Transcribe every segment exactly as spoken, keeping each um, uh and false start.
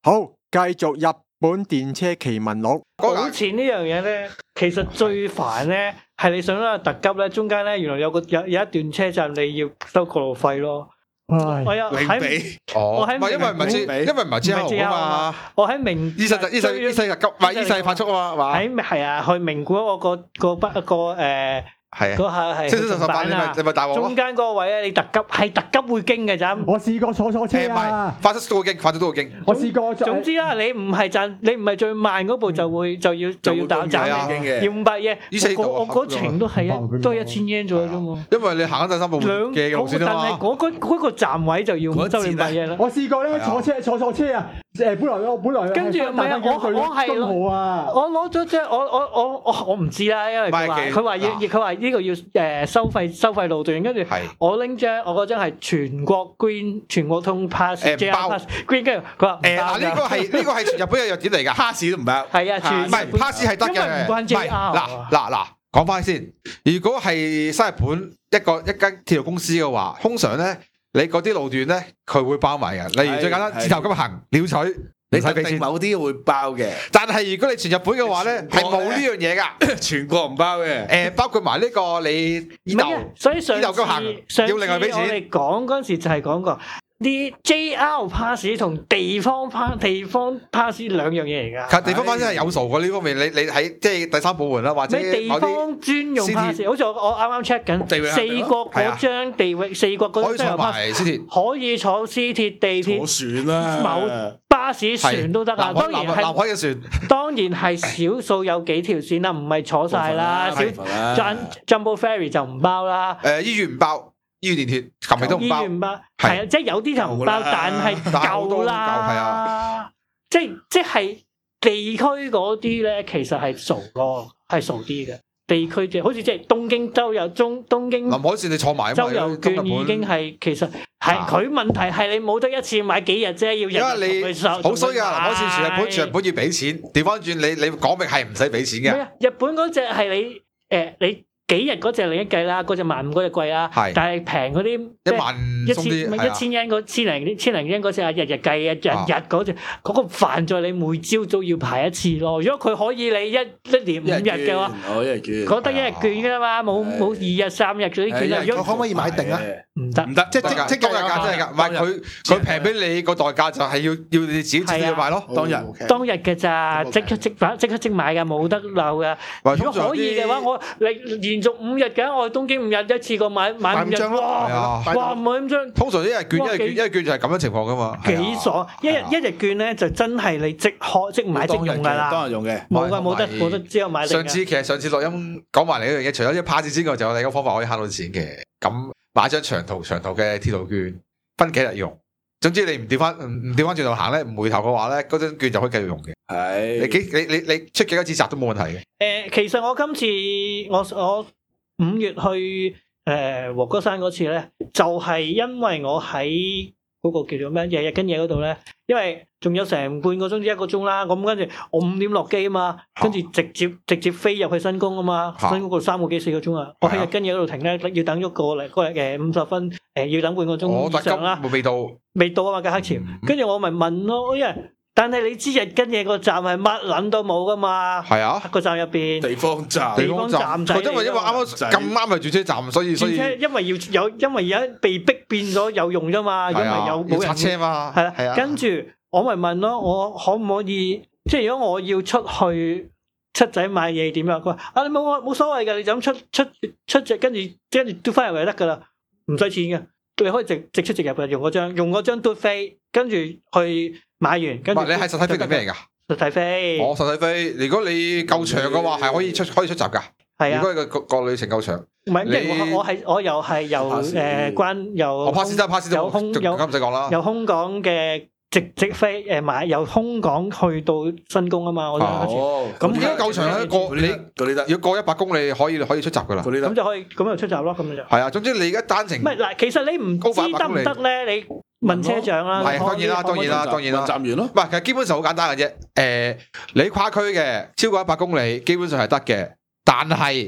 好，繼續日本電車奇聞錄。 補錢呢樣嘢咧，其實最煩咧係你上咗個特急咧，中間咧原來有個有有一段車站你要收過路費咯。我有喺哦， 我喺唔係因為唔係因為唔係 J R 啊嘛， 我喺名二世二世二世特急，唔係二世快速啊嘛， 喺係啊，去名古屋個個筆個誒。係啊，嗰下係七七十八，你咪你咪大鑊咯。 中間嗰個位咧，你特急係特急會經嘅咋。 我試過坐錯車啊， 快速都會經，快速都會經。 我試過。 總之啦，你唔係賺，你唔係最慢嗰部就會就要就要打斬你，要五百嘢。我我嗰程都係一都係一千日圓左右啫嘛。 因為你行緊第三部嘅路線啊嘛。 但係嗰嗰嗰個站位就要收你五百嘢啦。 我試過咧坐車坐錯車啊！誒，本來我本來跟住唔係啊，我我係攞啊， 我攞咗張我我我我我唔知啦，因為佢話佢話要佢話呢個要誒收費收費路段，跟住我拎張我嗰張係全國 green 全國通 pass，J R pass green， 跟住佢話誒嗱呢個係呢個係日本嘅弱點嚟㗎，pass 都唔包。係啊， 全唔係 pass 係得嘅， 因為唔關 J R。 嗱嗱嗱，講翻先，如果係新日本一個一間鐵路公司嘅話，通常咧。你嗰啲路段咧，佢會包埋嘅。例如最簡單，自頭咁行鳥取， 你特定某啲會包嘅。 但係如果你全日本嘅話咧，係冇呢樣嘢㗎， 全國唔包嘅。 誒，包括埋呢個你呢度， 所以上呢度咁行要另外俾錢。 我哋講嗰陣時就係講過。啲 J R pass 同地方 pass 地方 pass 兩樣嘢嚟㗎。 其實地方 pass 係有數嘅呢方面，你你喺即係第三部門啦，或者地方專用 pass，好似我我啱啱 check 緊四國嗰張地域四國嗰張 pass 可以坐私鐵、地鐵、 坐船啦， 某巴士船都得啊。當然係南海嘅船， 當然係少數有幾條線啦，唔係坐晒啦。少 Jumbo Ferry 就唔包啦。 誒醫院唔包。醫院電鐵琴日都唔包， 係啊，即係有啲就唔包，但係夠啦，係啊，即係即係地區嗰啲咧，其實係傻咯，係傻啲嘅地區即係好似即係東京周遊中東京臨海線你坐埋周遊券已經係其實係佢問題係你冇得一次買幾日啫，要日日去收， 好衰噶，臨海線全日本全日本要俾錢，調翻轉你你講明係唔使俾錢嘅。 日本嗰隻係你誒你。幾日嗰隻另一計啦，嗰隻萬五嗰隻貴啦，但係平嗰啲一萬一千一千日圓嗰千零千零日圓嗰隻啊，日日計啊，日日嗰隻嗰個煩在你每朝都要排一次咯。如果佢可以你一一年五日嘅話，嗰得一日券㗎嘛，冇冇二日三日嗰啲券。如果可唔可以買定啊？ 唔得， 唔得，即即即今日價真係㗎，唔係佢佢平俾你個代價就係要要你自己自己去買咯。當日當日嘅咋，即刻即買即刻即買㗎，冇得漏㗎。如果可以嘅話，我你。連續五日嘅，我去東京五日一次過買買五日，哇！哇唔係咁張。 通常一日券一日券一日券就係咁樣情況噶嘛。 幾爽！一日一日券咧就真係你即開即買即用㗎啦。 當日用嘅， 冇㗎冇得冇得之後買。 上次其實上次錄音講埋嚟一樣嘢，除咗啲 pass 之外，就有另一個方法可以慳到錢嘅。咁買張長途長途嘅鐵路券，分幾日用。總之你唔調翻唔唔調翻轉頭行咧，唔回頭嘅話咧，嗰張券就可以繼續用嘅。係你幾你你你出幾多次閘都冇問題嘅。 誒，其實我今次我我。五月去誒和歌山嗰次咧，就係、是、因為我喺嗰個叫做咩日日跟嘢嗰度咧，因為仲有成半個鐘至一個鐘啦，咁跟住我五點落機啊嘛，跟住直接直接飛入去新宮啊嘛，新宮嗰度三個幾四個鐘啊，我喺日跟嘢嗰度停咧，要等咗個嚟個誒五十分，誒、呃、要等半個鐘以上啦， 未到， 未到啊嘛，架黑潮，跟住我咪問咯，因為。但係你知日跟嘢個站係乜撚都冇噶嘛？係啊， 個站入邊地方站， 地方站仔。 因為因為啱啱咁啱係轉車站，所以所以。 因為要有，因為而家被逼變咗有用啫嘛，因為有冇人拆車嘛。 係啦，係啊。跟住我咪問咯，我可唔可以？即係如果我要出去七仔買嘢點樣？佢話啊，你冇冇所謂㗎，你就咁出出出隻，跟住跟住嘟翻入嚟就得㗎啦，唔使錢嘅。你可以直直出直入嘅，用嗰張用嗰張嘟飛，跟住去。買完跟住， 你係實體飛定咩嚟㗎？ 實體飛， 我實體飛。如果你夠長嘅話，係可以出可以出閘㗎。係啊，如果個個個旅程夠長， 唔係，因為我我係我又係由誒關由我 pass 得 pass 得， 有空有咁唔使講啦。 由空港嘅直直飛誒買，由空港去到新宮啊嘛，我哦，咁如果夠長咧，過你要過一百公里可以可以出閘㗎啦。 咁就可以咁就出閘咯，咁就係啊。總之你而家單程唔係嗱，其實你唔知得唔得咧，你。問車長啦， 係當然啦，當然啦，當然啦， 站完咯。 唔係，其實基本上好簡單嘅啫。誒，你跨區嘅超過一百公里，基本上係得嘅。但係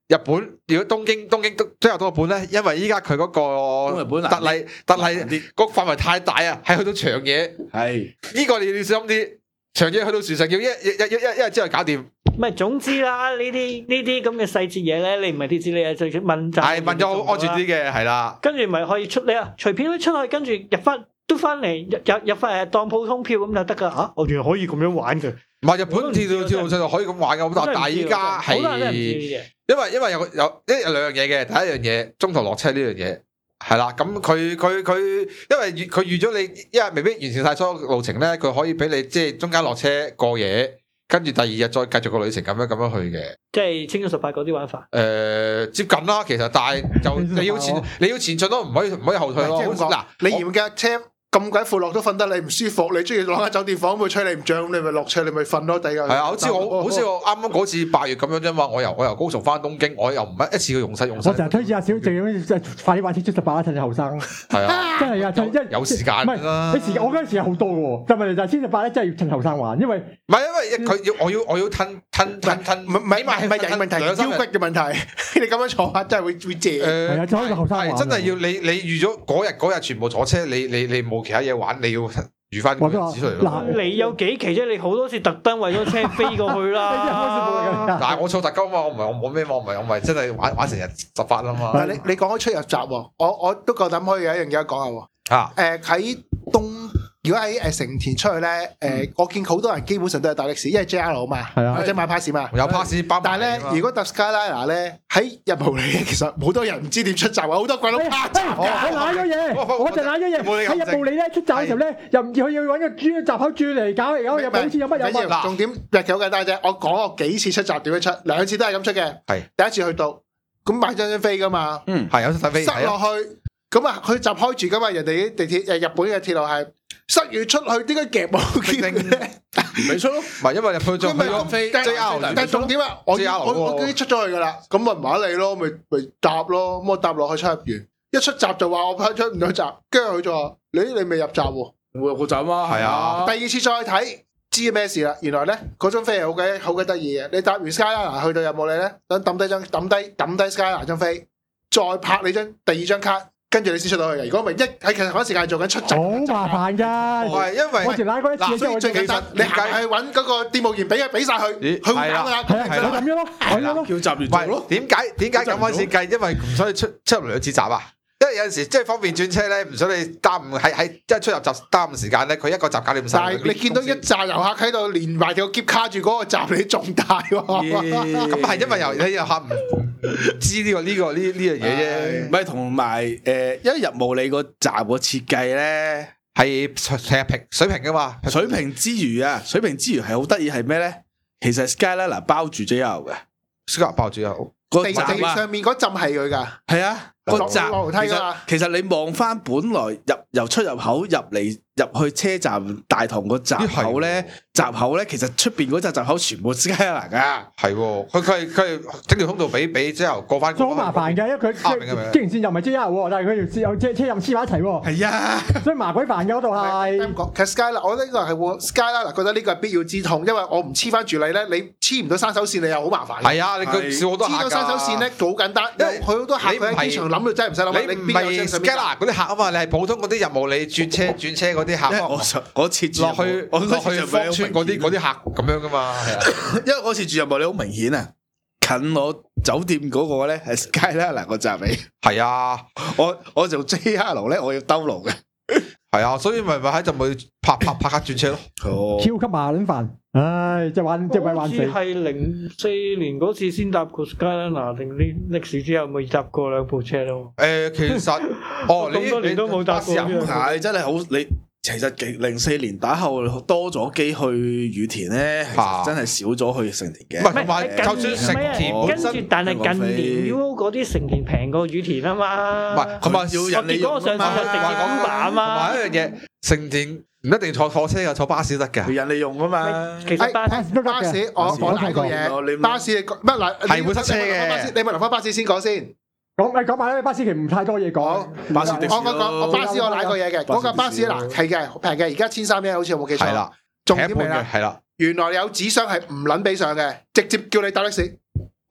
日本如果東京東京都都有多個本咧，因為依家佢嗰個東日本難特例特例個範圍太大啊，係去到長野， 係呢個你要小心啲。長野去到樹上要一一一一一日之後搞掂。 唔係總之啦，呢啲呢啲咁嘅細節嘢咧，你唔係貼紙，你係就問責。 係問咗好安全啲嘅，係啦。 跟住咪可以出你啊，隨便都出去，跟住入翻都翻嚟，入入入翻誒當普通票咁就得噶嚇。我原來可以咁樣玩嘅。 唔係日本鐵路鐵路上就可以咁玩嘅，好多但係依家係好多人都唔知呢啲嘢。 因為因為有有一有兩樣嘢嘅，第一樣嘢中途落車呢樣嘢係啦，咁佢佢佢因為預佢預咗你，因為未必完成晒所有路程咧，佢可以俾你即係中間落車過夜，跟住第二日再繼續個旅程咁樣咁樣去嘅。 即係清咗十八嗰啲玩法。 誒、呃、接近啦，其實但係就你要前你要前進咯，唔可以唔可以後退咯。嗱， 你嫌架車咁鬼闊落都瞓得你唔舒服，你中意攞間酒店房會吹你唔脹，咁你咪落車你咪瞓咯，第二日。 係啊，好似我好似我啱啱嗰次八月咁樣啫嘛，我由我由高雄翻東京，我又唔一一次過用晒用晒。 我成日推薦阿小靜咁，即係快啲玩清出十八啦，趁你後生。 係啊， 真係啊，趁一有時間唔係啦。 你時間，我嗰陣時間好多嘅喎，就咪就係清十八咧，真係要趁後生玩，因為唔係因為佢要我要我要吞吞吞吞， 唔係唔係唔係人問題，腰骨嘅問題。你咁樣坐下真係會會借。 誒係啊，就可以後生玩。 係真係要你你預咗嗰日嗰日全部坐車，你你你冇其他嘢玩，你要預翻個日子出嚟咯。 嗱你有幾期啫？你好多次特登為咗車飛過去啦。 但係我坐特高嘛，我唔係我冇咩嘛，我唔係我唔係真係玩玩成日十八啊嘛。 但係你你講開出入閘喎，我我都夠膽可以有一樣嘢講下喎。 啊誒喺東，如果喺誒成田出去咧，誒我見好多人基本上都係搭的士，因為 J R 啊嘛， 係啊或者買 pass 嘛。 有 pass 包埋但係咧，如果搭 Skyliner 咧，喺入毛里其實好多人唔知點出閘啊，好多鬼佬趴閘我揦咗嘢，我就揦咗嘢喺入布里咧出閘嘅時候咧，又唔要佢要揾個轉閘口轉嚟搞嚟搞，又好似有乜有乜。 重點日期好簡單啫，我講我幾次出閘點樣出，兩次都係咁出嘅。 係第一次去到，咁買張張飛噶嘛， 嗯係有得飛， 塞落去，咁啊佢閘開住噶嘛，人哋啲地鐵誒日本嘅鐵路係塞完出去，點解夾冇叫咧？ 咪出咯， 唔係因為入去咗去咗飛 J R， 但係重點啊，我 J R 我我已經出咗去噶啦，咁咪唔話你咯，咪咪搭咯，咁我搭落去出入完，一出閘就話我出唔到閘，跟住佢就話你你未入閘喎， 我有個站啊， 係啊第二次再睇。知咩事啦？原來咧嗰張飛係好鬼好鬼得意嘅。你搭完 Skyliner 去到有冇你咧？等抌低張抌低抌低 Skyliner 張飛，再拍你張第二張卡，跟住你先出到去嘅。如果唔係一喺其實嗰時間做緊出閘， 好麻煩㗎。 唔係因為我條拉過一次之後， 所以最簡單，你行去揾嗰個店務員俾佢俾曬佢， 咦佢會搞㗎啦。 係啊，係咁樣咯，咁樣咯。 叫閘完唔做咯係。點解點解咁開始計？因為唔想你出出入兩次閘啊！因為有陣時即係方便轉車咧，唔想你耽誤喺喺即係出入閘耽誤時間咧，佢一個閘搞掂晒。 但係你見到一紮遊客喺度連埋條喼卡住嗰個閘，你仲大喎。 咁係因為由你遊客唔唔知呢個呢個呢呢樣嘢啫， 唔係同埋誒，因為入毛你個閘個設計咧係成日平水平噶嘛。 水平之餘啊，水平之餘係好得意係咩咧？其實 Skyliner 包住 J R 嘅， Skyliner 爆住有個地地閘啊， 上面嗰浸係佢㗎。 係啊。個落閘落樓梯其實㗎嘛其實你望翻本來入由出入口入嚟入去車站大堂個閘口咧，閘口咧其實出邊嗰隻閘口全部 Skyliner 噶， 係喎，佢佢係佢係整條通道俾俾之後過翻。 好麻煩嘅，因為佢啱明嘅明經營線又唔係 J R 喎，但係佢條線有車車任黐埋一齊喎， 係啊， 所以麻鬼煩嘅嗰度係。 咁講，其實 Skyliner 我覺得呢個係喎 Skyliner 覺得呢個係必要之痛，因為我唔黐翻住你咧，你黐唔到山手線，你又好麻煩。 係啊，你佢少好多客㗎。 黐到山手線咧好簡單，因為佢好多客佢喺機場諗到真係唔使諗。 你唔係 Skyliner 嗰啲客啊嘛，你係普通嗰啲任務你轉車轉車嗰啲客。 因為我上嗰次住落去我落去芳村嗰啲嗰啲客咁樣噶嘛，係啊， 因為嗰次住入毛你好明顯啊，近我酒店嗰個咧係 Skyliner 個閘尾， 係啊， 我我做 J R 咧我要兜路嘅， 係啊，所以咪咪喺就咪拍拍拍卡轉車咯。 哦超級麻撚煩，唉，即係玩即係鬼玩死。 好似係零四年嗰次先搭過 Skyliner，定呢歷史之後未搭過兩部車咯。 誒，其實哦，你咁多年都冇搭過你係真係好你。其實零四年打後多咗機去羽田咧，真係少咗去成田嘅。 唔係同埋就算成田本身， 跟住但係近年嗰啲成田平過羽田啊嘛。 唔係同埋要人哋用啊嘛。 話講啊嘛。 同埋一樣嘢，成田唔一定坐火車噶，坐巴士得㗎。 人哋用啊嘛。 其實巴士巴士，我我睇過嘢。巴士乜嗱係會塞車嘅。 你咪留翻巴士先講先。 講誒講埋咧，巴士其實唔太多嘢講。 巴士的士我我我巴士我揦過嘢嘅，嗰架巴士嗱係嘅平嘅，而家千三蚊好似有冇記錯？ 係啦， 重點嚟啦， 係啦， 原來有紙箱係唔撚俾上嘅，直接叫你搭的士。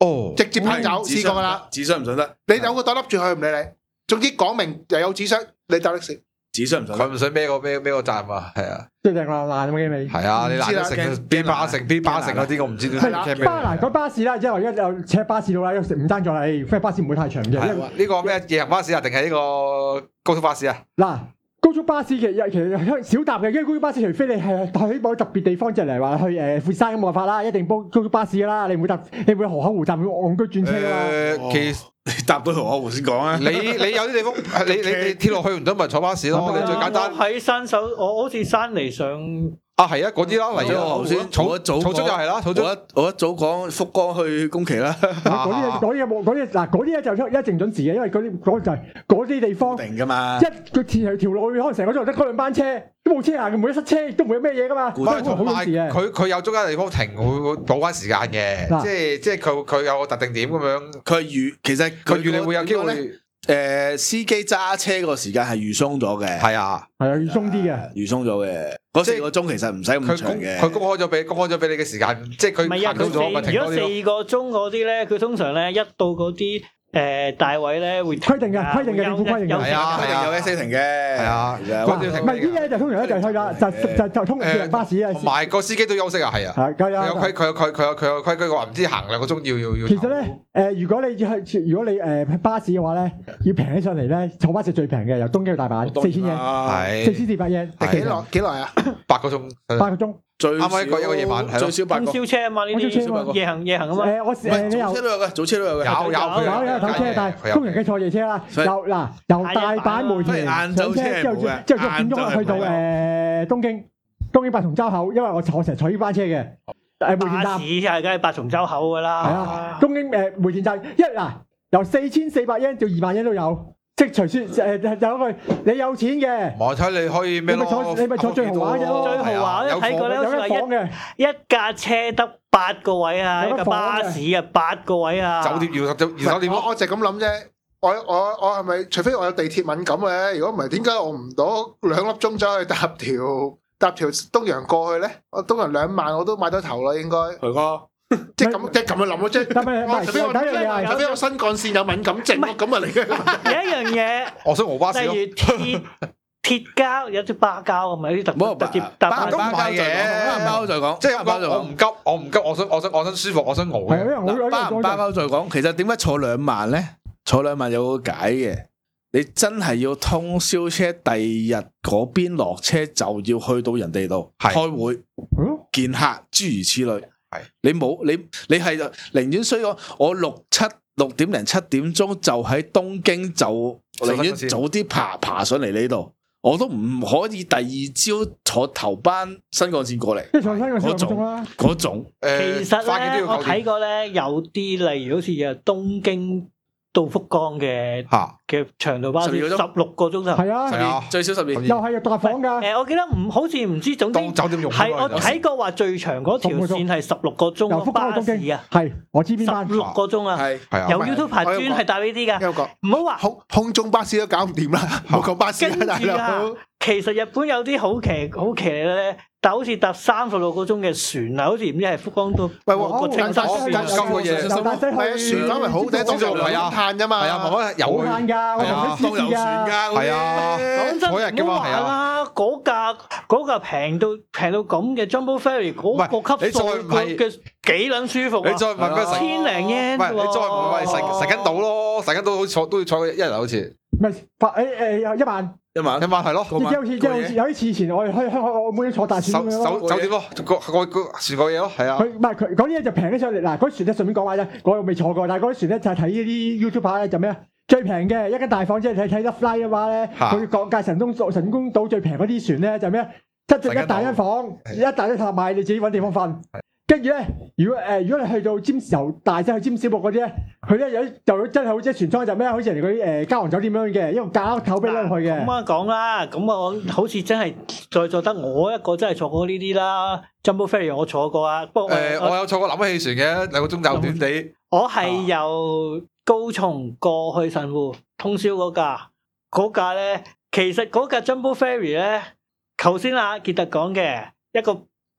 哦， 直接拍走試過噶啦。 紙箱唔信得， 你有個袋笠住佢唔理你，總之講明又有紙箱，你搭的士。 紙箱唔信得。 佢唔想孭個孭孭個責任啊，係啊， 即係爛爛咁嘅味。 係啊，你爛咗成邊巴城邊巴城嗰啲，我唔知道。 巴拿嗰巴士啦，即係我而家又扯巴士到啦，食唔爭咗啦，因為巴士唔會太長嘅。 呢個咩夜行巴士啊，定係呢個高速巴士啊？ 嗱。高速巴士其實其實少搭嘅，因為高速巴士除非你係去某特別地方，即係嚟話去誒富士山咁冇辦法啦，一定煲高速巴士噶啦，你唔會搭，你唔會河口湖站會戇居轉車噶嘛。 誒，其實你搭到河口湖先講啊！ 你你有啲地方，你你你鐵路去唔到咪坐巴士咯，你最簡單。 喺山手，我好似山嚟上。 啊，係啊，嗰啲啦，嚟咗頭先，草一早草中又係啦，草中我一我一早講福岡去宮崎啦， 嗰啲嗰啲有冇嗰啲嗱嗰啲咧就一定準時嘅，因為嗰啲嗰就係嗰啲地方定噶嘛。 一個條條路可能成個鐘頭得嗰兩班車，都冇車行，唔會塞車，都唔會有咩嘢噶嘛。 唔係同埋佢佢有中間地方停，會會補翻時間嘅，即係即係佢佢有個特定點咁樣。 佢係預其實佢預你會有機會。 誒，司機揸車個時間係預鬆咗嘅， 係啊， 係啊，預鬆啲嘅， 預鬆咗嘅。嗰四個鐘其實唔使咁長嘅。 佢公開咗俾公開咗俾你嘅時間，即係佢行到咗咪停多啲咯。 如果四個鐘嗰啲咧，佢通常咧一到嗰啲誒大位咧會規定嘅，規定嘅政府規定嘅， 係啊， 規定有 S A 停嘅，係啊， 唔係呢啲咧就通常咧就去啦，就就就通常巴士啊， 同埋個司機都休息啊，係啊， 係有有規佢有佢佢有佢有規矩話唔知行兩個鐘要要要。 其實咧誒，如果你去如果你誒巴士嘅話咧，要平起上嚟咧，坐巴士最平嘅，由東京去大阪四千日圓， 係四千四百日圓， 幾耐幾耐啊？ 八個鐘， 八個鐘。 最啱啱一個一個夜晚， 最少八個。 通宵車啊嘛，呢啲夜行夜行啊嘛。 誒，我誒你早車都有嘅，早車都有嘅。 有有有有早車，但係通常嘅坐夜車啦。由嗱由大阪梅田上車之後，之後六點鐘去到誒東京東京八重洲口，因為我我成日坐呢班車嘅。誒梅田站。 巴士係梗係八重洲口㗎啦。 係啊，東京誒梅田站一嗱由四千四百日圓到二萬日圓都有。即係隨説誒有一句，你有錢嘅， 我睇你可以咩咯？ 你咪坐你咪坐最豪華嘅咯， 最豪華咧睇過咧， 有一房嘅， 一架車得八個位啊，一架巴士啊八個位啊， 酒店要要酒店。 我我就咁諗啫。我我我係咪除非我有地鐵敏感嘅？如果唔係，點解我唔攞兩粒鐘走去搭條搭條東洋過去咧？我東洋兩萬我都買到頭啦，應該。 係㗎。 即係咁，即係咁去諗咯，即係。 但係唔係， 除非我第一樣嘢係， 除非我新幹線有敏感症咯，咁啊嚟嘅。 有一樣嘢， 我想豪巴士咯。 例如鐵鐵膠有啲巴膠，係咪啲特特接巴搭都唔係嘅， 包再講， 即係我我唔急，我唔急，我想我想我想舒服，我想熬係啊，因為嘅。 我包唔包包再講，其實點解坐兩萬咧？坐兩萬有個解嘅，你真係要通宵車，第二日嗰邊落車就要去到人哋度開會、見客，諸如此類。係你冇你你係寧願衰我我六七六點零七點鐘就喺東京，就寧願早啲爬爬上嚟呢度，我都唔可以第二朝坐頭班新幹線過嚟。 即係坐新幹線嗰種啦， 嗰種誒， 其實咧我睇過咧有啲例如好似誒東京到福岡嘅嘅長途巴士十六個鐘頭， 係啊， 係啊， 最少十年， 又係入大房㗎。 誒，我記得唔好似唔知，總之當酒店用係我睇過話最長嗰條線係十六個鐘由福岡巴士到東京啊， 係我知邊班十六個鐘啊， 係係啊， 有 YouTube 專係搭呢啲㗎， 有個唔好話空空中巴士都搞唔掂啦，冇講巴士跟啦，大住啊佬。， 其實日本有啲好騎好騎咧，但好似搭三十六個鐘嘅船啊，好似唔知係福岡到喂個青山我船咁嘅嘢由大西唔係啊， 去船翻咪好啲，當做兩碳啫嘛。 係啊，慢慢有好慳㗎，我係啊同你試試㗎。 係啊， 講真， 嗰日嘅唔好話嘛係啊。 啦，嗰架嗰架平到平到咁嘅 Jumbo Ferry 嗰個級數你再唔係嘅幾撚舒服啊！ 你再問佢成千零 yen 唔係你再唔係成成緊島咯，成緊島好似坐都要坐一日好似唔係發誒誒一萬， 一萬一晚係咯， 即係好似即係好似有啲次以前我哋去香港澳門坐大船酒咁樣咯。 酒酒店咯，個個個船個嘢咯，係啊。 佢唔係佢嗰啲咧就平起上嚟嗱，嗰啲船咧順便講下啫，我又未坐過，但係嗰啲船咧就係睇呢啲 YouTuber 咧就咩啊？最平嘅一間大房，即係睇睇得 fly 嘅話咧，佢講界神功神功島最平嗰啲船咧就咩啊？七隻一大間房，一大間榻埋，你自己揾地方瞓。跟住咧，如果誒、呃、如果你去到尖由大洲去尖小木嗰啲咧，佢咧有就真係好似船艙就咩，好似人哋嗰啲誒嘉皇酒店咁樣嘅，一個架頭俾你去嘅。 咁啊講啦，咁啊我好似真係再坐得我一個真係坐過呢啲啦。Jumbo Ferry 我坐過啊，不過誒我有坐過諗氣船嘅兩個鐘就短地。 我係由高松過去神戶通宵嗰架，嗰架咧其實嗰架 Jumbo Ferry 咧，頭先阿傑特講嘅一個。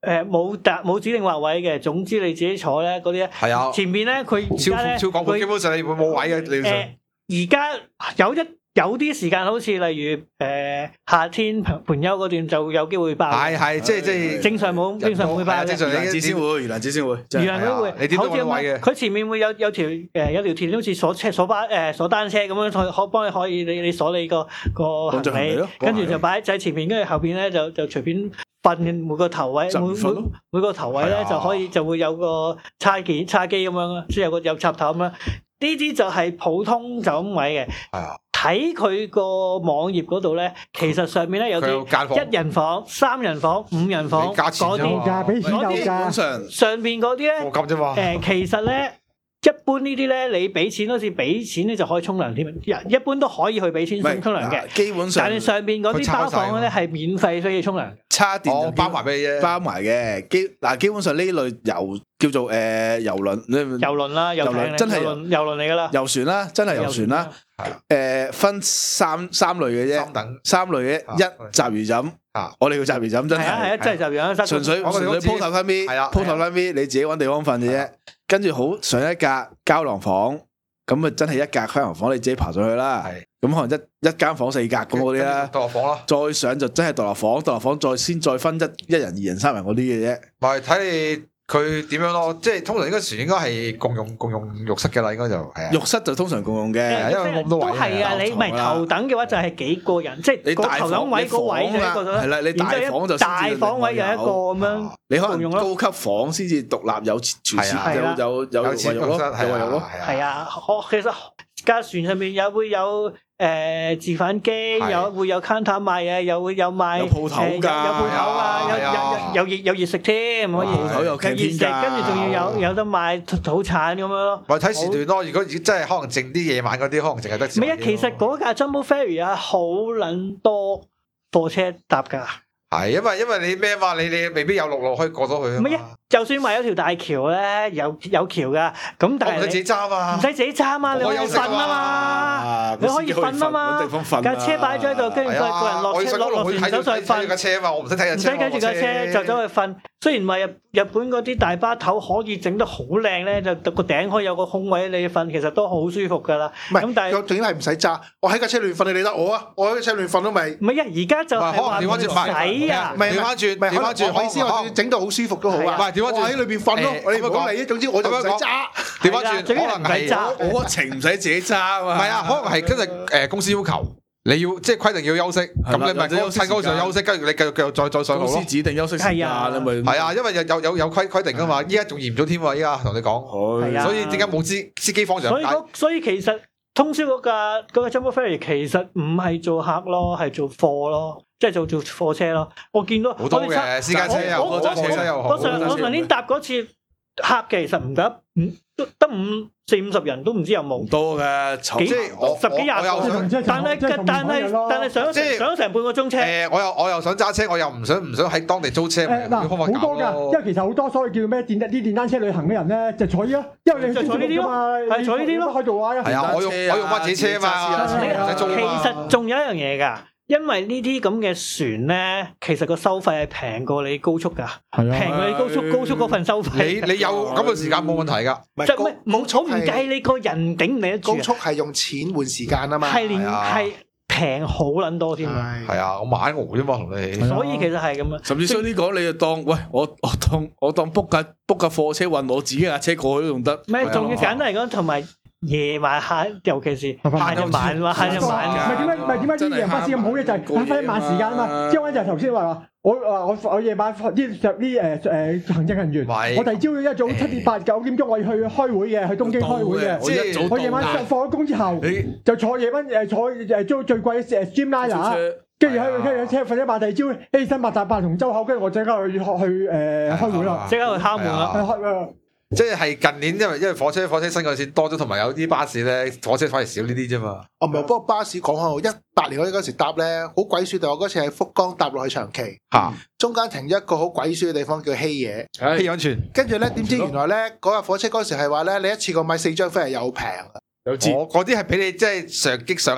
誒冇特冇指定劃位嘅，總之你自己坐咧嗰啲咧， 係啊， 前面咧佢而家咧超超廣闊，基本上你會冇位嘅，你要誒而家有一有啲時間好似例如誒、呃、夏天盤盤休嗰段就有機會爆， 係係即係即係正常冇正常唔會爆嘅。 正常盂蘭節先會，盂蘭節先會， 盂蘭都會， 你點都好似揾位嘅佢前面會有有條誒、呃、有條鐵好似鎖車鎖巴誒鎖單車咁樣，可可幫你可以你你鎖你個個行李，跟住就擺喺前面，跟住後邊咧就就隨便瞓每個頭位，每每每個頭位咧就可以就會有個插件插機咁樣，即係有個有插頭咁樣。呢啲就係普通就咁位嘅。 係啊。 睇佢個網頁嗰度咧，其實上面咧有啲一人房、三人房、五人房嗰啲， 價俾錢有嗰價。 啲上邊嗰啲咧， 課金啫嘛。 誒，其實咧，一般呢啲咧，你俾錢好似俾錢咧就可以沖涼添，一一般都可以去俾錢沖沖涼嘅。 基本上， 但係上邊嗰啲包房咧係免費需要沖涼。 叉電就包埋俾你啫， 包埋嘅。基嗱基本上呢類遊叫做誒遊輪， 遊輪啦，遊艇真係遊輪遊輪嚟噶啦， 遊船啦，真係遊船啦。誒分三三類嘅啫， 三等三類嘅，一集魚枕，我哋叫集魚枕，真係係啊係啊，真係集魚枕， 純粹純粹鋪頭間邊， 係啦， 鋪頭間邊你自己揾地方瞓嘅啫。跟住好上一格膠囊房，咁啊真係一格膠囊房，你自己爬上去啦。咁可能一一間房四格咁嗰啲啦， 獨立房啦。 再上就真係獨立房，獨立房再先再分一一人、二人、三人嗰啲嘅啫。 咪睇你佢點樣咯，即係通常應該船應該係共用共用浴室嘅啦，應該就係啊。 浴室就通常共用嘅， 因為冇咁多位。 都係啊，你唔係頭等嘅話就係幾個人，即係個頭等位嗰位就一個啦。 係啦，你大房就大房位有一個咁樣。 你可能高級房先至獨立有廚師，有有有衛浴咯，有衛浴咯。 係啊，我其實架船上面有會有。誒，自販機有會有 counter 賣啊，又會有賣有鋪頭㗎， 有鋪頭啊，有有有熱有熱食添，可以鋪頭有熱食， 跟住仲要有有得賣土產咁樣咯。 咪睇時段咯，如果真係可能剩啲夜晚嗰啲，可能淨係得。 唔係啊，其實嗰架 Jumbo Ferry 啊，好撚多貨車搭㗎。 係，因為因為你咩嘛，你你未必有陸路可以過到去啊。 唔係啊，就算話有條大橋咧，有有橋㗎，咁但係唔使自己揸嘛， 唔使自己揸嘛，你可以瞓啊嘛，你可以瞓啊嘛，架車擺咗喺度，跟住個個人落車落落船走上去瞓。 架車啊嘛，我唔使睇架車， 唔使睇住架車就走去瞓。雖然話日日本嗰啲大巴頭可以整得好靚咧，就個頂可以有個空位你瞓，其實都好舒服㗎啦。 唔係， 咁但係重點係唔使揸，我喺架車裏面瞓，你理得我啊？我喺架車裏面瞓都未。 唔係啊，而家就係話唔使啊， 唔係調翻轉，調翻轉， 我意思我整到好舒服都好啊。 唔係調翻轉， 我喺裏邊瞓咯，你唔好理，總之我就唔使揸。 調翻轉，可能係我個程唔使自己揸啊嘛。 唔係啊，可能係跟住誒公司要求。你要即係規定要休息，咁你咪趁嗰個時候休息，跟住你繼續繼續再再上路咯。 公司指定休息時間，你咪係啊，因為有有有有規規定噶嘛。依家仲嚴咗添喎，依家同你講，所以點解冇司司機方向？ 所以所以其實通宵嗰架嗰架 Jumbo Ferry 其實唔係做客咯，係做貨咯，即係做做貨車咯。我見到好多嘅私家車又好，貨車又好。 我上我上年搭嗰次客其實唔夠五得五四五十人都唔知有冇多嘅， 幾十幾廿個，但係但係但係上咗上咗成半個鐘車。 誒，我又我又想揸車，我又唔想唔想喺當地租車。 誒嗱，好多㗎，因為其實好多所謂叫咩電啲電單車旅行嘅人咧，就坐呢咯，因為你就坐呢啲咯，係坐呢啲咯， 喺度玩啊。 係啊，我用我用翻自己車啊嘛，唔使租啊嘛。 其實仲有一樣嘢㗎。因為呢啲咁嘅船咧，其實個收費係平過你高速噶，平過你高速高速嗰份收費。 你你有咁嘅時間冇問題噶， 即係咩冇草唔計你個人頂唔頂得住。 高速係用錢換時間啊嘛， 係連係平好撚多添。 係啊，我買鵝啫嘛同你。 所以其實係咁啊。 甚至衰啲講，你就當喂我我當我當 book 架 book 架貨車運我自己架車過去都仲得。 咩？仲要簡單嚟講，同埋。夜晚黑，尤其是晏一晚，晏一晚。 唔係點解？唔係點解啲夜行巴士咁好嘅就係慳翻一晚時間啊嘛！即係就係頭先話話，我話我我夜晚啲啲誒誒行政人員，我第二朝一早七點八九點鐘我要去開會嘅，去東京開會嘅。 即係我夜晚放咗工之後，就坐夜晚誒坐誒租最貴嘅 Dreamliner，跟住喺喺車瞓一晚，第二朝起身八搭八同周口，跟住我即刻去去誒開會啦， 即刻去敲門啦。 即係近年，因為因為火車火車新幹線多咗，同埋有啲巴士咧，火車反而少呢啲啫嘛。 哦，唔係，不過巴士講開，我一八年我嗰時搭咧，好鬼鼠，但我嗰次喺福岡搭落去長崎， 嚇，中間停一個好鬼鼠嘅地方叫希野， 希安泉。 跟住咧，點知原來咧嗰架火車嗰時係話咧，你一次過買四張飛係有平啊！ 有知，我嗰啲係俾你即係上擊上客。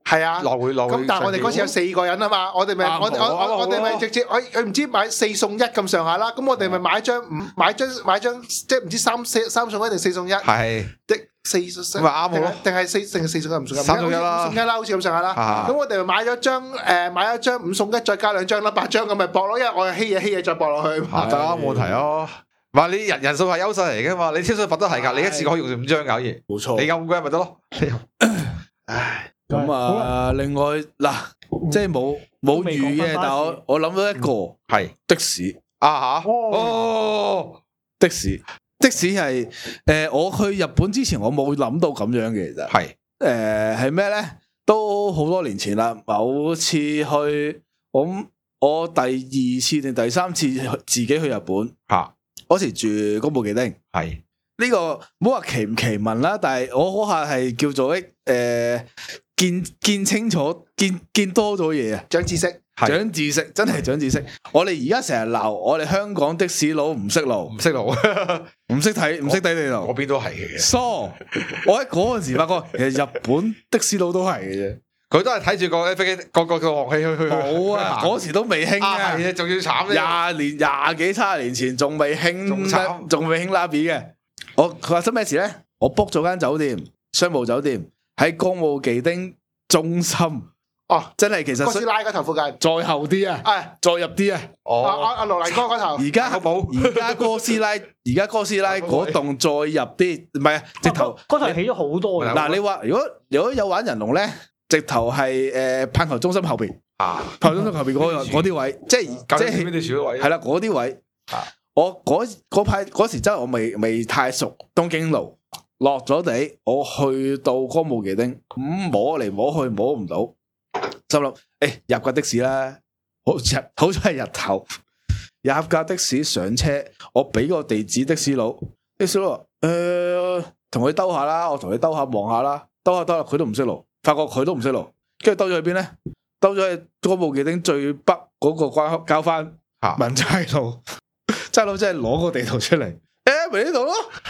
係啊， 來回來回。 咁但係我哋嗰次有四個人啊嘛，我哋咪我我我我哋咪直接我佢唔知買四送一咁上下啦，咁我哋咪買張五買張買張即係唔知三四三送一定四送一， 係的四送咪啱咯， 定係四定係四送一唔送一， 三送一啦， 五送一啦，好似咁上下啦。咁我哋咪買咗張誒買咗張五送一，再加兩張啦，八張咁咪搏咯，因為我係稀嘢稀嘢再搏落去。 啊，得啦，冇問題咯。話你人人數係優勢嚟噶嘛，你天水佛都係噶，你一次可以用五張搞嘢， 冇錯。 你夠五個人咪得咯。 唉，咁啊，另外嗱，即係冇冇預嘅，但係我我諗到一個係的士啊吓，哦的士的士係誒，我去日本之前我冇諗到咁樣嘅，其實係誒係咩咧？都好多年前啦，某次去我我第二次定第三次自己去日本吓， 嗰時住宮部記町係。 呢個唔好話奇唔奇聞啦，但係我嗰下係叫做一誒見見清楚、見見多咗嘢啊！ 長知識， 長知識，真係長知識。我哋而家成日鬧我哋香港的士佬唔識路， 唔識路， 唔識睇，唔識睇地圖。 嗰邊都係嘅。 疏，我喺嗰陣時發覺，其實日本的士佬都係嘅啫。 佢都係睇住個飛機，個個個航氣去去去。 冇啊！嗰時都未興啊， 係啊，仲要慘廿年、廿幾、三十年前仲未興，仲未興拉比嘅。我佢發生咩事咧？我 book 咗間酒店，商務酒店喺宮部記町中心。 哦， 真係其實哥斯拉嗰頭附近， 再後啲啊， 係再入啲啊。 哦， 阿阿羅黎哥嗰頭。 而家好冇， 而家哥斯拉，而家哥斯拉嗰棟再入啲，唔係啊，直頭嗰頭起咗好多嘅。 嗱，你話如果如果有玩人龍咧，直頭係誒棒球中心後邊啊， 棒球中心後邊嗰嗰啲位，即係即係邊啲少位？ 係啦，嗰啲位。我嗰嗰排嗰時真係我未未太熟東京路，落咗地，我去到宮部記町，咁摸嚟摸去摸唔到，心諗誒入架的士啦，好日好彩係日頭，入架的士上車，我俾個地址的士佬，的士佬話誒同佢兜下啦，我同佢兜下望下啦，兜下兜下佢都唔識路，發覺佢都唔識路，跟住兜咗去邊咧？兜咗去宮部記町最北嗰個關口交翻文齋路。差佬真係攞個地圖出嚟，誒咪呢度咯，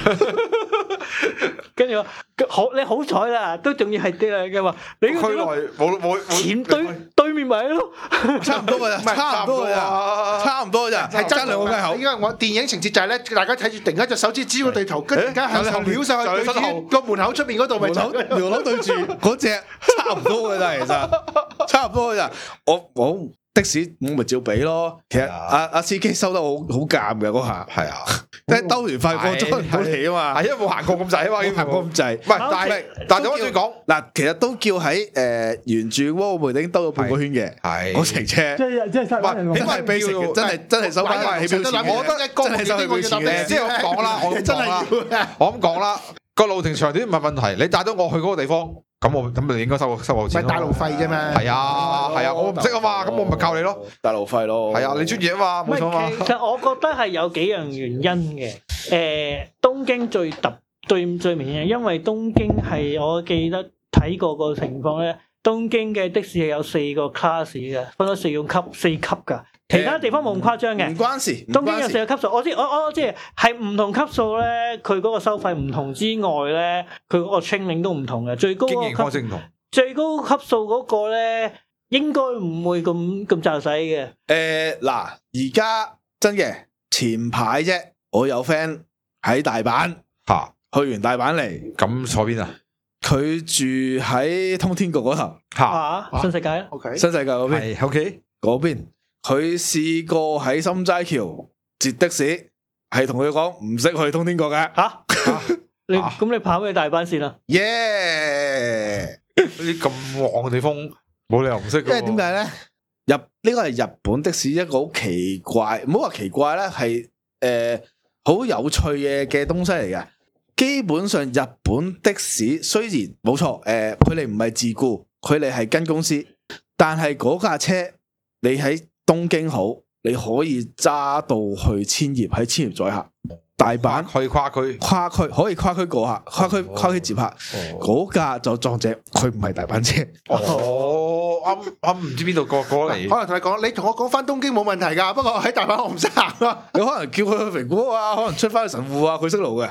跟住好你好彩啦，都仲要係啲嘅話，你區內冇冇前對對面咪咯， 差唔多噶咋，差唔多噶咋，差唔多咋，係爭兩個街口。 因為我電影情節就係咧，大家睇住突然間隻手指指個地圖，跟住而家向上撩上去，對住個門口出邊嗰度咪就條佬對住嗰隻，差唔多噶咋，其實差唔多噶咋，我我。的士我咪照俾咯，其實阿阿司機收得好好尷嘅嗰下， 係啊， 即係兜完快過咗唔到嚟啊嘛， 係因為冇行過咁滯啊嘛， 冇行過咁滯， 唔係，但係但係我先講嗱，其實都叫喺誒沿住宮部記町兜咗半個圈嘅，係嗰程車， 即係即係收翻人真係 basic 嘅，真係真係收翻起標錢嘅， 我覺得真係收起標錢嘅， 即係咁講啦，我咁講啦，我咁講啦，個路程長短唔係問題，你帶到我去嗰個地方。咁我咁咪應該收收我錢咯， 咪帶路費啫嘛。 係啊係啊，我唔識啊嘛，咁我咪靠你咯， 帶路費咯。係啊，你專業啊嘛，冇錯嘛。 其實我覺得係有幾樣原因嘅。誒，東京最特最最明顯，因為東京係我記得睇過個情況咧，東京嘅的士係有四個 class 嘅，分咗四個級四級㗎。其他地方冇咁誇張嘅， 唔關事。 東京有四個級數，我知我我知係唔同級數咧，佢嗰個收費唔同之外咧，佢嗰個 training 都唔同嘅。最高嗰個級最高級數嗰個咧，應該唔會咁咁詐使嘅。 誒嗱，而家真嘅前排啫，我有 friend 喺大阪嚇，去完大阪嚟， 咁坐邊啊？ 佢住喺通天閣嗰頭嚇，新世界啊 ，OK， 新世界嗰邊係 OK 嗰邊。佢試過喺深齋橋截的士，係同佢講唔識去通天閣嘅吓，你咁你跑去大阪線啦？ 耶！ 呢啲咁旺嘅地方，冇理由唔識嘅。 因為點解咧？日呢個係日本的士一個好奇怪，唔好話奇怪啦，係誒好有趣嘅嘅東西嚟嘅。基本上日本的士雖然冇錯，誒佢哋唔係自雇，佢哋係跟公司，但係嗰架車你喺東京好，你可以揸到去千葉，喺千葉載客。大阪可以跨區， 跨區可以跨區過客，跨區跨區接客。嗰架就撞正，佢唔係大阪車。 哦，啱啱唔知邊度過過嚟。 可能同你講，你同我講翻東京冇問題噶，不過喺大阪我唔識行啊。 你可能叫佢去名古屋啊，可能出翻去神戶啊，佢識路嘅。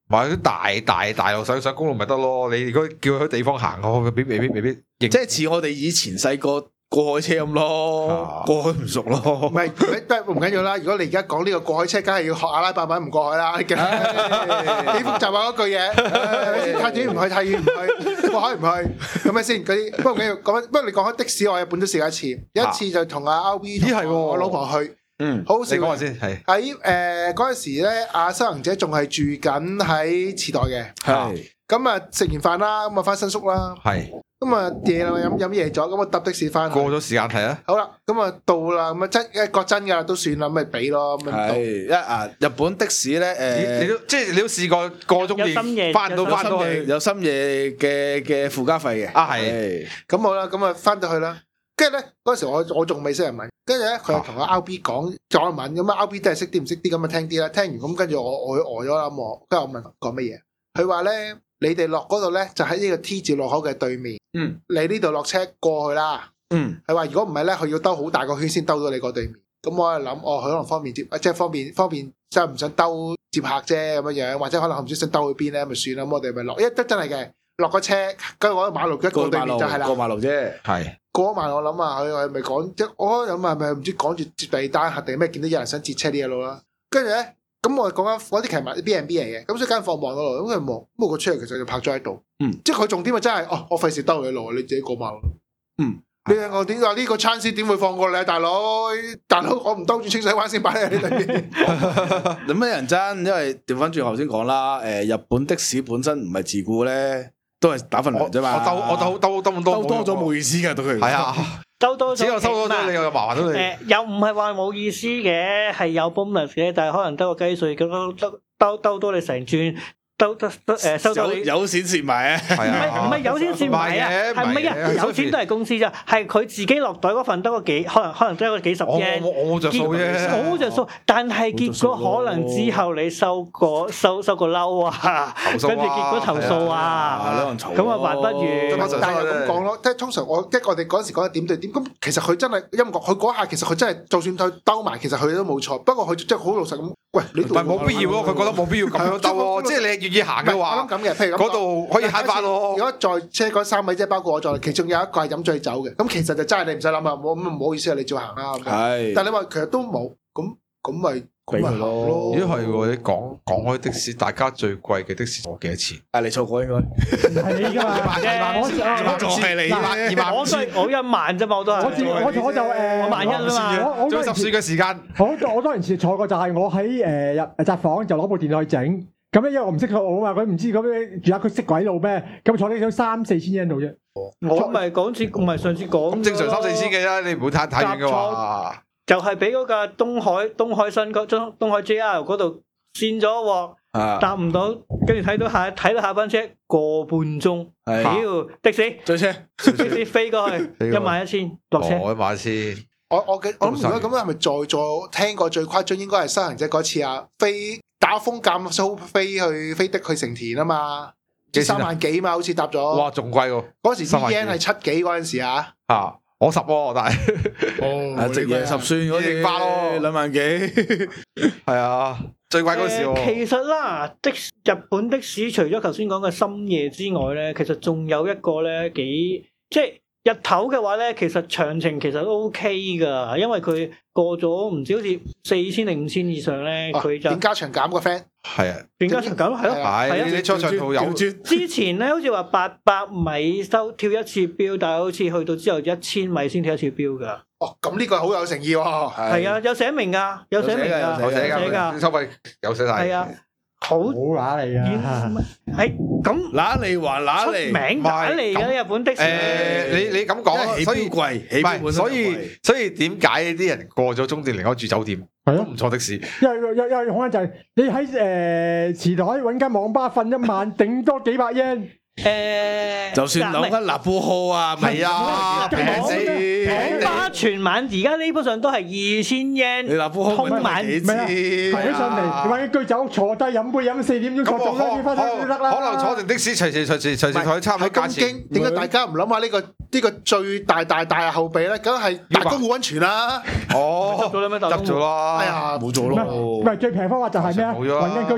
買啲大大大路上上公路咪得咯。你如果叫佢去地方行，我未必未必未必認。 即係似我哋以前細個過海車咁咯，過海唔熟咯。 唔係，唔緊要啦。如果你而家講呢個過海車，梗係要學阿拉伯文唔過海啦。幾複雜啊嗰句嘢，係咪先？太遠唔去，太遠唔去，過海唔去，咁咪先嗰啲。不過唔緊要，講不過你講開的士，我日本都試過一次。有一次就同阿 R B 咦係我老婆去， 嗯， 好好笑。 你講下先，係喺誒嗰陣時咧，阿修行者仲係住緊喺池袋嘅。 係咁啊，食完飯啦，咁啊翻新宿啦。 係咁啊夜啦，飲飲夜咗，咁我搭的士翻。 過咗時間係啊。 好啦，咁啊到啦，咁啊真一個真噶，都算啦，咪俾咯。咁樣到係一啊，日本的士咧，誒， 你都即係你都試過個鐘有深夜點翻到有翻到去有深夜嘅嘅附加費嘅。 啊係。 咁好啦，咁啊翻到去啦。跟住咧嗰陣時我我仲未識日文，跟住咧佢又同阿 R B 講咗日文，咁啊 R B 都係識啲唔識啲咁啊聽啲啦。聽完咁跟住我我呆咗啦，我跟住我問講乜嘢？佢話咧。你哋落嗰度咧，就喺呢個 T 字路口嘅對面。 嗯， 你呢度落車過去啦。 嗯， 佢話如果唔係咧，佢要兜好大個圈先兜到你個對面。咁我係諗，哦，佢可能方便接，即係方便方便，即係唔想兜接客啫咁樣樣，或者可能唔知想兜去邊咧，咪算啦。咁我哋咪落，一得真係嘅，落個車，跟住我喺馬路一個對面就係啦。 過馬路啫，係過馬路我諗啊，佢係咪講即我諗係咪唔知趕住接第二單客定咩？見到有人想截車呢一路啦，跟住咧。咁我講緊嗰啲其實係 B and B 嚟嘅，咁所以間房望到度，咁佢望，咁個車其實就泊咗喺度， 嗯， 即係佢重點啊真係，哦，我費事兜你路，你自己過馬路， 嗯， 你我點話呢個餐司點會放過你啊，大佬，大佬我唔兜住清水灣先擺喺你對面， 有咩人真？因為調翻轉頭先講啦，誒，日本的士本身唔係自雇咧，都係打份糧啫嘛， 我兜我兜兜兜咁多， 兜多咗冇意思噶，對佢係啊。 兜多咗， 只有收多咗，你又麻煩到你。 誒，又唔係話冇意思嘅，係有 bonus 嘅，但係可能得個雞碎咁兜兜兜兜多你成轉，兜得得誒收到你。 有錢蝕埋啊！ 唔係唔係有錢蝕埋啊，係唔係啊？有錢都係公司啫，係佢自己落袋嗰份得個幾，可能可能得個幾十我 yen。 我我冇着數啫， 我冇着數，但係結果可能之後你收個收收個嬲啊，跟住結果投訴啊，咁啊還不如。 但係咁講咯，即係通常我即係我哋嗰陣時講點對點，咁其實佢真係音樂，佢嗰下其實佢真係就算佢兜埋，其實佢都冇錯。不過佢真係好老實咁，喂，你唔係冇必要咯，佢覺得冇必要咁樣兜咯，即係你願意行嘅話， 咁嘅，譬如嗰度可以慳翻咯。 如果在車嗰三位即係包括我在，其中有一個係飲醉酒嘅，咁其實就真係你唔使諗啊，冇咁唔好意思啊，你照行啦。 係， 但係你話其實都冇，咁咁咪俾佢咯。 咦係喎，你講講開的士，大家最貴嘅的士坐幾多錢？ 啊，你坐過應該係你噶嘛？我我坐係你， 二萬二萬我都係我一萬啫嘛，我都係。 我我我就誒， 我萬一啊嘛。 我我仲有十歲嘅時間。 我我當年時坐過就係我喺誒入宅房就攞部電腦去整。咁咧，因為我唔識路啊嘛，佢唔知咁樣住下佢識鬼路咩？咁坐呢想三四千蚊度啫。 我咪講次，唔係上次講。 咁正常三四千嘅啫，你唔好太太遠嘅話。 就係俾嗰架東海東海新嗰東東海 J R 嗰度跣咗鑊，搭唔到，跟住睇到下睇到下班車個半鐘，屌的士追車， 的士飛過去一萬一千落車， 一萬一千。 我我嘅我諗如果咁樣係咪在座聽過最誇張應該係修行者嗰次啊？飛打風減蘇飛去飛的去成田啊嘛，三萬幾嘛，好似搭咗。 哇，仲貴喎！ 嗰時 yen 係七幾嗰陣時啊。 啊，我十喎，但係哦， 直嘢十算嗰啲八咯， 兩萬幾。 係啊，最貴嗰時喎。 其實啦，的日本的士除咗頭先講嘅深夜之外咧，其實仲有一個咧幾即係。日頭嘅話咧，其實長程其實都 OK 噶，因為佢過咗唔知好似四千定五千以上咧，佢就點加長減個 friend 係啊， 點加長減係咯，係啊， 你坐長途有之前咧好似話八百米收跳一次標，但係好似去到之後一千米先跳一次標噶。 哦，咁呢個好有誠意喎。 係啊，有寫明噶，有寫明噶， 有寫噶，收費有寫晒。 係啊。好乸嚟啊！ 係咁乸嚟還乸嚟， 名乸嚟嘅日本的士。 誒，你你咁講，所以貴， 唔係，所以所以點解啲人過咗中電離開住酒店都唔坐的士？ 因為因為可能就係你喺誒池袋揾間網吧瞓一晚，頂多幾百yen。 誒， 就算諗緊立波號啊， 係啊，平死網吧全晚而家基本上都係二千 yen， 你立波號通晚幾次？抬起上嚟，你揾居酒坐低飲杯飲四點鐘坐到啦，翻返去得啦。 可能坐定的士，隨時隨時隨時可以差唔多價錢。 點解大家唔諗下呢個呢個最大大大後備咧？梗係大公湖溫泉啦。 哦， 執咗啦咩？ 執咗啦。 哎呀， 冇做咯。 唔係最平方法就係咩啊？揾間居酒屋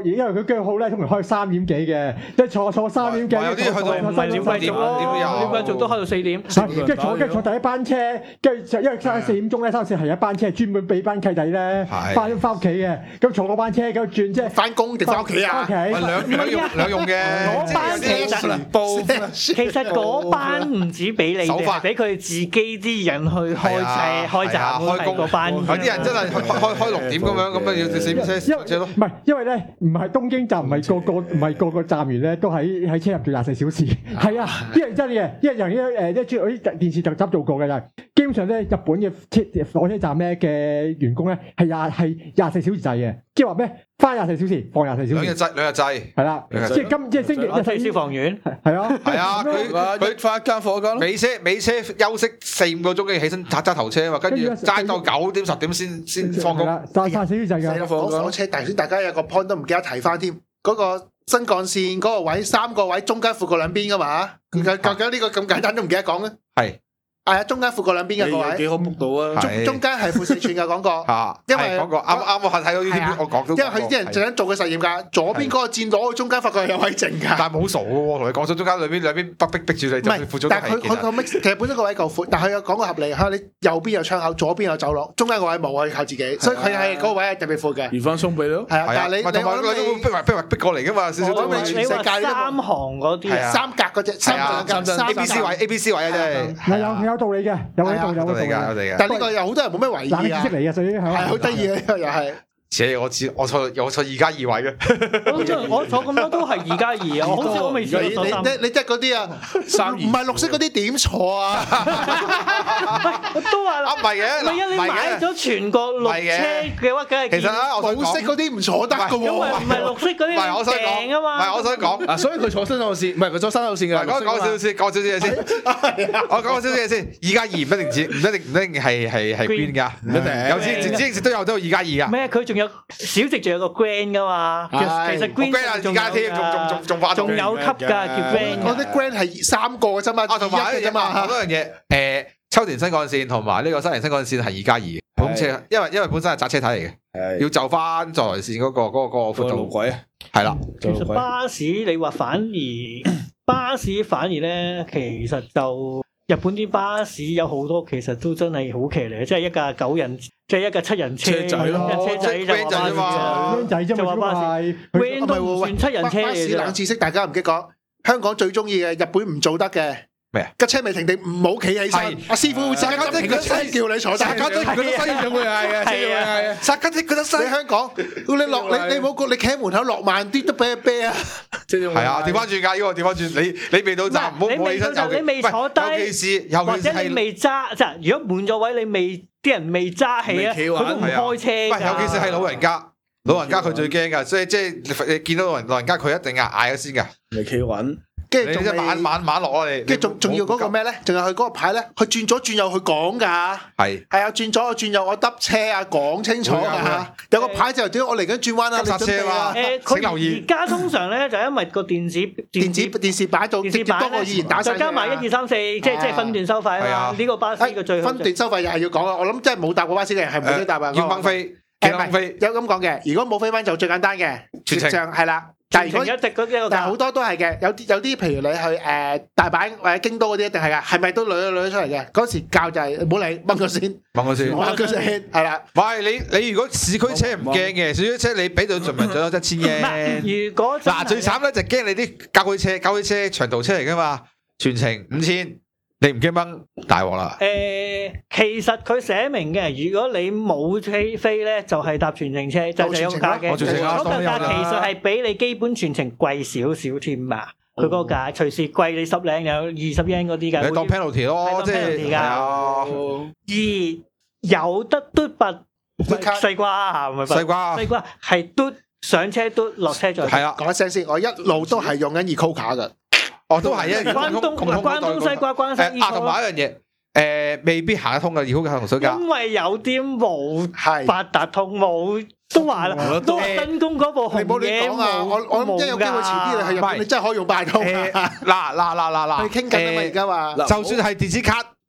坐，因為佢腳號咧通常開三點幾嘅，即係坐坐三點幾。 有啲去到唔係點解做咯？點解做都開到四點？ 跟住坐跟住坐第一班車，跟住因為三四點鐘咧，三四係一班車專門俾班契仔咧翻翻屋企嘅，咁坐嗰班車咁轉即係翻工定翻屋企啊？ 兩兩用兩用嘅。 嗰班其實其實嗰班唔止俾你哋，俾佢自己啲人去開車開站開工嗰班。 有啲人真係開開開六點咁樣，咁啊要四點車車咯。 唔係因為咧，唔係東京站，唔係個個唔係個個站員咧都喺喺車入做廿四小時。係啊，呢樣真嘅，因為由於誒一專啲電視特輯做過嘅就係，基本上咧日本嘅車火車站咧嘅員工咧係廿係廿四小時制嘅，即係話咩？翻廿四小時，放廿四小時。 兩日制，兩日制。係啦，即係今即係星期一係消防員。 係啊， 係啊，佢佢翻一間火間。 尾車尾車休息四五個鐘，跟住起身揸揸頭車啊嘛，跟住揸到九點十點先先放工。 揸廿四小時㗎。 講火車，頭先大家有個 point 都唔記得提翻添，嗰個新幹線嗰個位三個位中間闊過兩邊㗎嘛？究竟呢個咁簡單都唔記得講咧？係。係啊，中間闊過兩邊嘅個位， 幾好 book 到啊！ 中中間係闊四寸嘅講過，因為講過啱啱我睇到呢啲，我講到， 因為佢啲人就想做個實驗㗎，左邊嗰個箭攞去中間，發覺有位剩㗎。 但係冇傻嘅喎，同你講咗中間兩邊兩邊逼逼逼住你， 唔係，但係佢佢個 mix 其實本身個位夠闊，但係佢有講過合理嚇，你右邊有窗口，左邊有走廊，中間個位冇可以靠自己，所以佢係嗰個位係特別闊嘅。 移翻鬆俾咯， 係啊，但係你你我諗你逼埋逼埋逼過嚟㗎嘛，少少都你全世界三行嗰啲， 三格嗰隻，三格三 A B C 位 A B C 位啊，真係有有道理嘅，有。有道有道理嘅， 但係呢個有好多人冇咩懷疑啊！ 冷知識嚟嘅，所以係好得意嘅呢個又係。 且我知我坐我坐二加二位嘅， 我坐咁多都係二加二啊！我好似我未試過坐三。 你你即係嗰啲啊，唔係綠色嗰啲點坐啊？ 都話啊唔係嘅， 唔係啊！你買咗全國綠車嘅話，梗係其實咧，我冇色嗰啲唔坐得嘅喎。 因為唔係綠色嗰啲唔平啊嘛。 唔係我想講啊，所以佢坐新路線，唔係佢坐新路線嘅。 講講少少先，講少少嘢先。我講少少嘢先。二加二唔一定指，唔一定唔一定係係係邊㗎？唔一定。有時自己食都有都有二加二㗎。 咩？佢仲有小食仲有個 grand 噶嘛？其實 grand 啊，而家添，仲仲仲仲發仲有級㗎，叫 grand。 嗰啲 grand 係三個嘅啫嘛。 啊，同埋一樣嘢嘛，好多樣嘢。誒，秋田新幹線同埋呢個新田新幹線係二加二嘅普通車，因為因為本身係窄車體嚟嘅，要就翻在來線嗰個嗰個嗰個闊度路軌。 係啦， 其實巴士你話反而巴士反而咧，其實就日本啲巴士有好多其實都真係好騎呢，即係一架九人，即係一架七人車， 車仔咯， 車仔就話巴士啊， 僆仔啫嘛， 就話巴士 van 都唔算七人車嚟嘅。 巴士冷知識，大家唔記得講，香港最中意嘅日本唔做得嘅。 咩啊？ 架車未停定，唔好企起身。阿師傅會即刻停個車叫你坐低。 剎緊佢都西咁會嗌嘅，係啊係啊。 剎緊佢都西。你香港，你落你你冇個，你企喺門口落慢啲都俾佢啤啊！ 係啊，調翻轉㗎，呢個調翻轉。你你未到站，唔好唔好起身就。 你未坐低， 尤其是尤其是或者你未揸，即係如果滿咗位，你未啲人未揸起啊，佢都唔開車㗎。 尤其是係老人家，老人家佢最驚㗎，所以即係你見到老人老人家，佢一定嗌嗌咗先㗎。 未企穩。 跟住仲要晚晚晚落啊！你跟住仲仲要嗰個咩咧？仲有佢嗰個牌咧，佢轉左轉右去講㗎。係係啊，轉左我轉右我揼車啊，講清楚㗎。有個牌就點？我嚟緊轉彎啦， 剎車嘛。 誒，請留意。而家通常咧就因為個電子電子電視擺到直接幫我語言打晒， 再加埋一二三四，即係即係分段收費啊嘛。呢個巴士嘅最分段收費又係要講啊！我諗真係冇搭過巴士嘅人係唔會答啊。 要掹飛，要掹飛。 有咁講嘅，如果冇飛翻就最簡單嘅， 全程係啦。但係如果一直嗰啲， 但係好多都係嘅，有啲有啲，譬如你去誒大阪或者京都嗰啲，一定係噶，係咪都捋捋出嚟嘅？嗰時教就係唔好理，掹佢先， 掹佢先， 掹佢先，係啦。 唔係你你如果市區車唔驚嘅，市區車你俾到盡民咗一千嘅。 如果嗱最慘咧就驚你啲郊區車，郊區車長途車嚟噶嘛，全程五千。你唔驚掹大鑊啦？ 誒，其實佢寫明嘅，如果你冇飛飛咧，就係搭全程車，就係有價嘅。 我全程啊， 嗰個價其實係比你基本全程貴少少添啊！佢嗰個價隨時貴你十零有二十 yen 嗰啲㗎。 你當 penalty 咯，即係係啊。 而有得嘟拔西瓜嚇，唔係西瓜， 西瓜係嘟上車嘟落車再。 係啊， 講一聲先，我一路都係用緊 eco 卡㗎。 哦，都係啊！ 關東關東西瓜關西啊，同埋一樣嘢，誒未必行得通嘅，而好行同水架。 因為有啲冇八達通冇，都話啦，都新工嗰部紅嘢冇。 我我諗真有機會遲啲你去日本，你真係可以用八達通。 嗱嗱嗱嗱嗱， 你傾緊啊嘛而家話， 就算係電子卡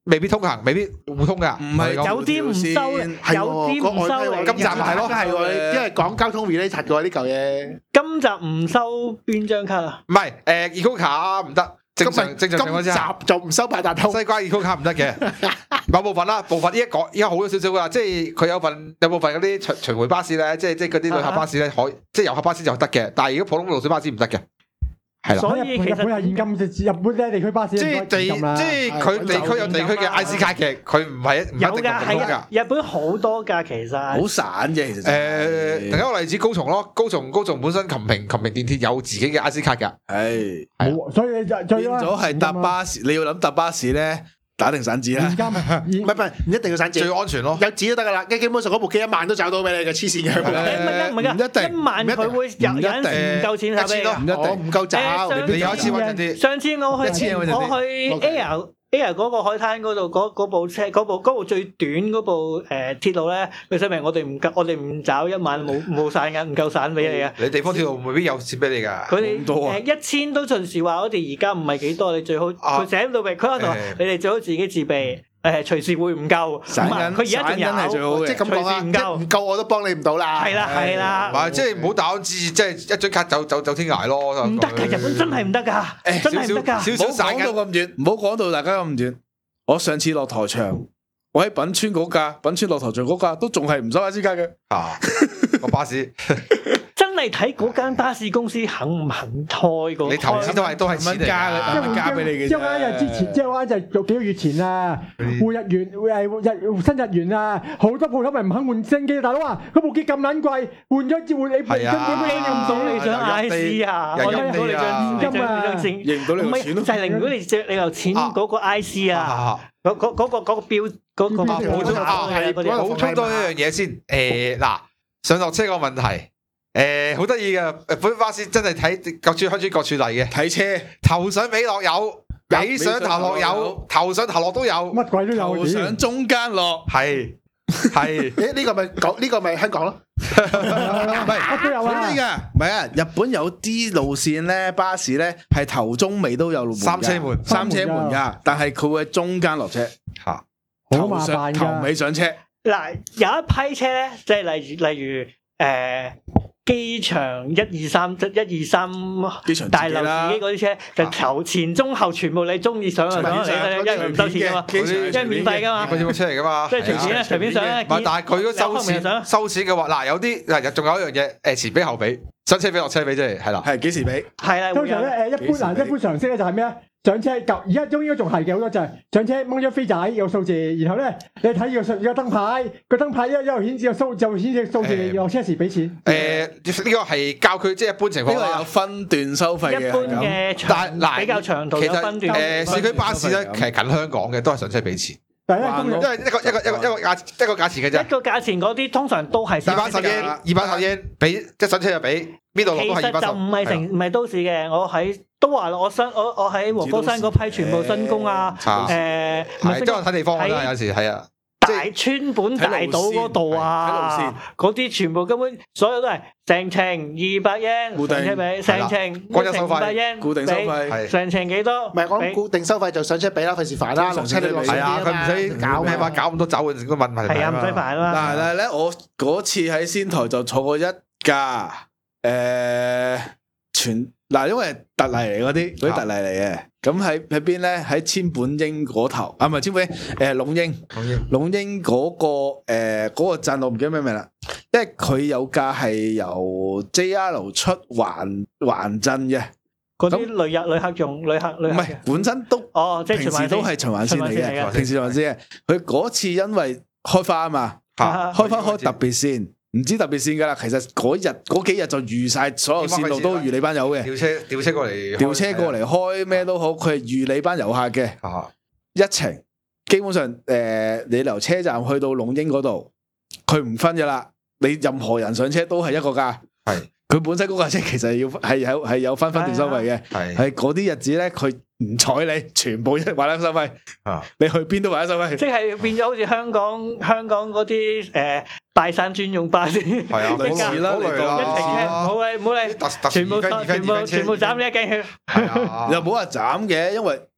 未必通行，未必互通㗎。 唔係有啲唔收， 係有啲唔收嚟。 今集係咯係喎，因為講交通 related 嘅呢嚿嘢。 今集唔收邊張卡啊？ 唔係誒 Eco 卡唔得，正常正常情況之今下， 集就唔收八達通。 西瓜 Eco 卡唔得嘅，某部分啦，部分依家講依家好咗少少㗎啦，即係佢有份有部分嗰啲巡巡迴巴士咧，即係即係嗰啲旅客巴士咧，可即係遊客巴士就得嘅，但係如果普通路線巴士唔得嘅。係啦， 所以其實日本係現金，日本咧地區巴士即係地，即係佢地區有地區嘅 I C 卡嘅，佢唔係唔一定有㗎， 係㗎。 日本好多㗎，其實好散嘅，其實誒，另一個例子高松咯，高松高松本身琴平琴平電鐵有自己嘅 I C 卡㗎， 係冇，所以就最變咗係搭巴士，你要諗搭巴士咧，打定散紙啦。 現金， 唔係唔係，唔一定要散紙， 最安全咯。 有紙都得噶啦。基本上嗰部機一萬都找到俾你嘅，黐線嘅。 誒唔係㗎，唔係㗎， 唔一定一萬佢會有有陣時唔夠錢使俾你㗎。 唔一我定唔夠找， 誒你有一次穩陣啲， 上次我去一千我蚊就知去 OK Air Air 嗰個海灘嗰度嗰嗰部車嗰部嗰部最短嗰部誒鐵路咧，佢寫明我哋唔夠，我哋唔找一萬冇冇散銀，唔夠散俾你嘅。 你地方鐵路未必有錢俾你㗎。 佢哋咁多啊誒一千都隨時話我哋而家唔係幾多，你最好啊佢寫到明，佢喺度話誒你哋最好自己自備。誒隨時會唔夠， 散銀咁啊佢而家仲散銀係最好有， 嘅即係咁講啊， 隨時唔夠一唔夠我都幫你唔到啦。 係啦係啦唔，係即係唔好打字，即係一張卡走走走天涯咯。 唔得㗎，日本真係唔得㗎， 誒真係唔得㗎。 少唔好講到咁遠，唔好講到大家咁遠。我上次落台場，我喺品川嗰架，品川落台場嗰架都仲係唔收 I C 卡嘅。 啊個巴士， 真係睇嗰間巴士公司肯唔肯開個， 你投資都係都係錢嚟加㗎。 嘅加俾你嘅啫即係啱日之前，即係啱就係幾個月前啊，換日元誒日新日元啊，好多鋪頭咪唔肯換新機，大佬啊，嗰部機咁撚貴，換咗一換你係啊根本用唔到你想 I C 啊？ 又我拎到你張又你張你張錢， 認到你唔係個錢咯。 就係令到你借你嚿錢嗰個 I C 啊， 啊嗰嗰嗰個嗰個標嗰個啊補充啊， 嗰啲補充多一樣嘢先。誒嗱，上落車個問題，誒好得意嘅。日本巴士真係睇各處鄉村各處例嘅， 睇車頭上尾落有，尾上頭落有，頭上頭落都有， 乜鬼都有頭上中間落， 係係誒呢個咪講呢個咪香港咯。 唔係乜都有啊真。㗎，唔係啊！日本有啲路線咧，巴士咧係頭中尾都有門㗎三車門三車門㗎，但係佢會喺中間落車， 嚇。 好麻頭上煩㗎頭尾上車。 嗱有一批車咧，即係例如例如誒機場一二三一二三機場大樓啦自己嗰啲車，就頭前中後全部你中意上就上，你一樣唔收錢㗎嘛， 機場因為免費㗎嘛嗰。啲乜車嚟㗎嘛？ 即係隨便咧，隨便上咧。 唔係，但係佢如果收有後面就上錢收錢嘅話，嗱有啲嗱仲有一樣嘢，誒前俾後俾，上車俾落車俾啫，係啦。 係幾時俾？ 係啦，會有通常咧誒一般嗱一般常識咧就係咩啊？上車舊而家都應該仲係嘅好多就係上車掹張飛仔有數字，然後咧你睇個數個燈牌，個燈牌一一路顯示個數就顯示數字，你落車時俾錢。 誒呢個係郊區，即係一般情況呢個有啦。 分段收費嘅， 一般嘅長但嗱比較長途其有分段。 實誒市區巴士咧， 咁其實近香港嘅都係上車俾錢， 但係咧還咯因為一個一個一個一個價一個價錢嘅啫一。個價錢嗰啲通常都係二百十英，二百十英俾即係上車就俾，邊度落其都係二百十。 實就唔係城唔係都市嘅，我喺都話啦，我新我我喺和歌山嗰批全部新工啊， 啊誒唔係都係睇地方㗎啦， 喺有時係啊。 大川本大島嗰度啊，嗰啲全部根本所有都係成程二百英固定上車俾，成程國際收費五百英固定收費係成程幾多？ 唔係我諗固定收費就上車俾啦，費事煩啦，落車你落車係啊，佢唔使搞咩嘛， 嘛。 搞咁多走嘅個問題係啊，唔使煩啊嘛。 但係咧，我嗰次喺仙台就坐過一架誒全嗱，因為特例嚟嗰啲，嗰啲特例嚟嘅。咁喺喺邊咧？喺千本英嗰頭啊，唔係千本英，誒龍英，龍英嗰個誒嗰個鎮，我唔記得咩名啦。因為佢有架係由 J R 出環環鎮嘅， 嗰啲旅遊旅客用旅客旅客唔係本身都哦，即係平時都係循環線嚟嘅，平時循環線嘅。佢嗰次因為開花啊嘛， 嚇開花開特別線。唔知特別線噶啦，其實嗰日嗰幾日就預晒所有線路都預你班友嘅， 調車調車過嚟， 調車過嚟開咩都好，佢係預你班遊客嘅啊一程。基本上誒、呃，你由車站去到龍英嗰度，佢唔分噶啦，你任何人上車都係一個價。 係佢本身嗰架車其實要係有係有分分段收費嘅， 係係嗰啲日子咧，佢唔睬你，全部一劃一收費。 啊， 你去邊都劃一收費。 即係變咗好似香港香港嗰啲誒拜山專用巴士，一係啊， 類似啦好類程車，唔啦， 好理唔好理， 特特全部全部全部全部斬你一頸血。 係啊， 又冇話斬嘅，因為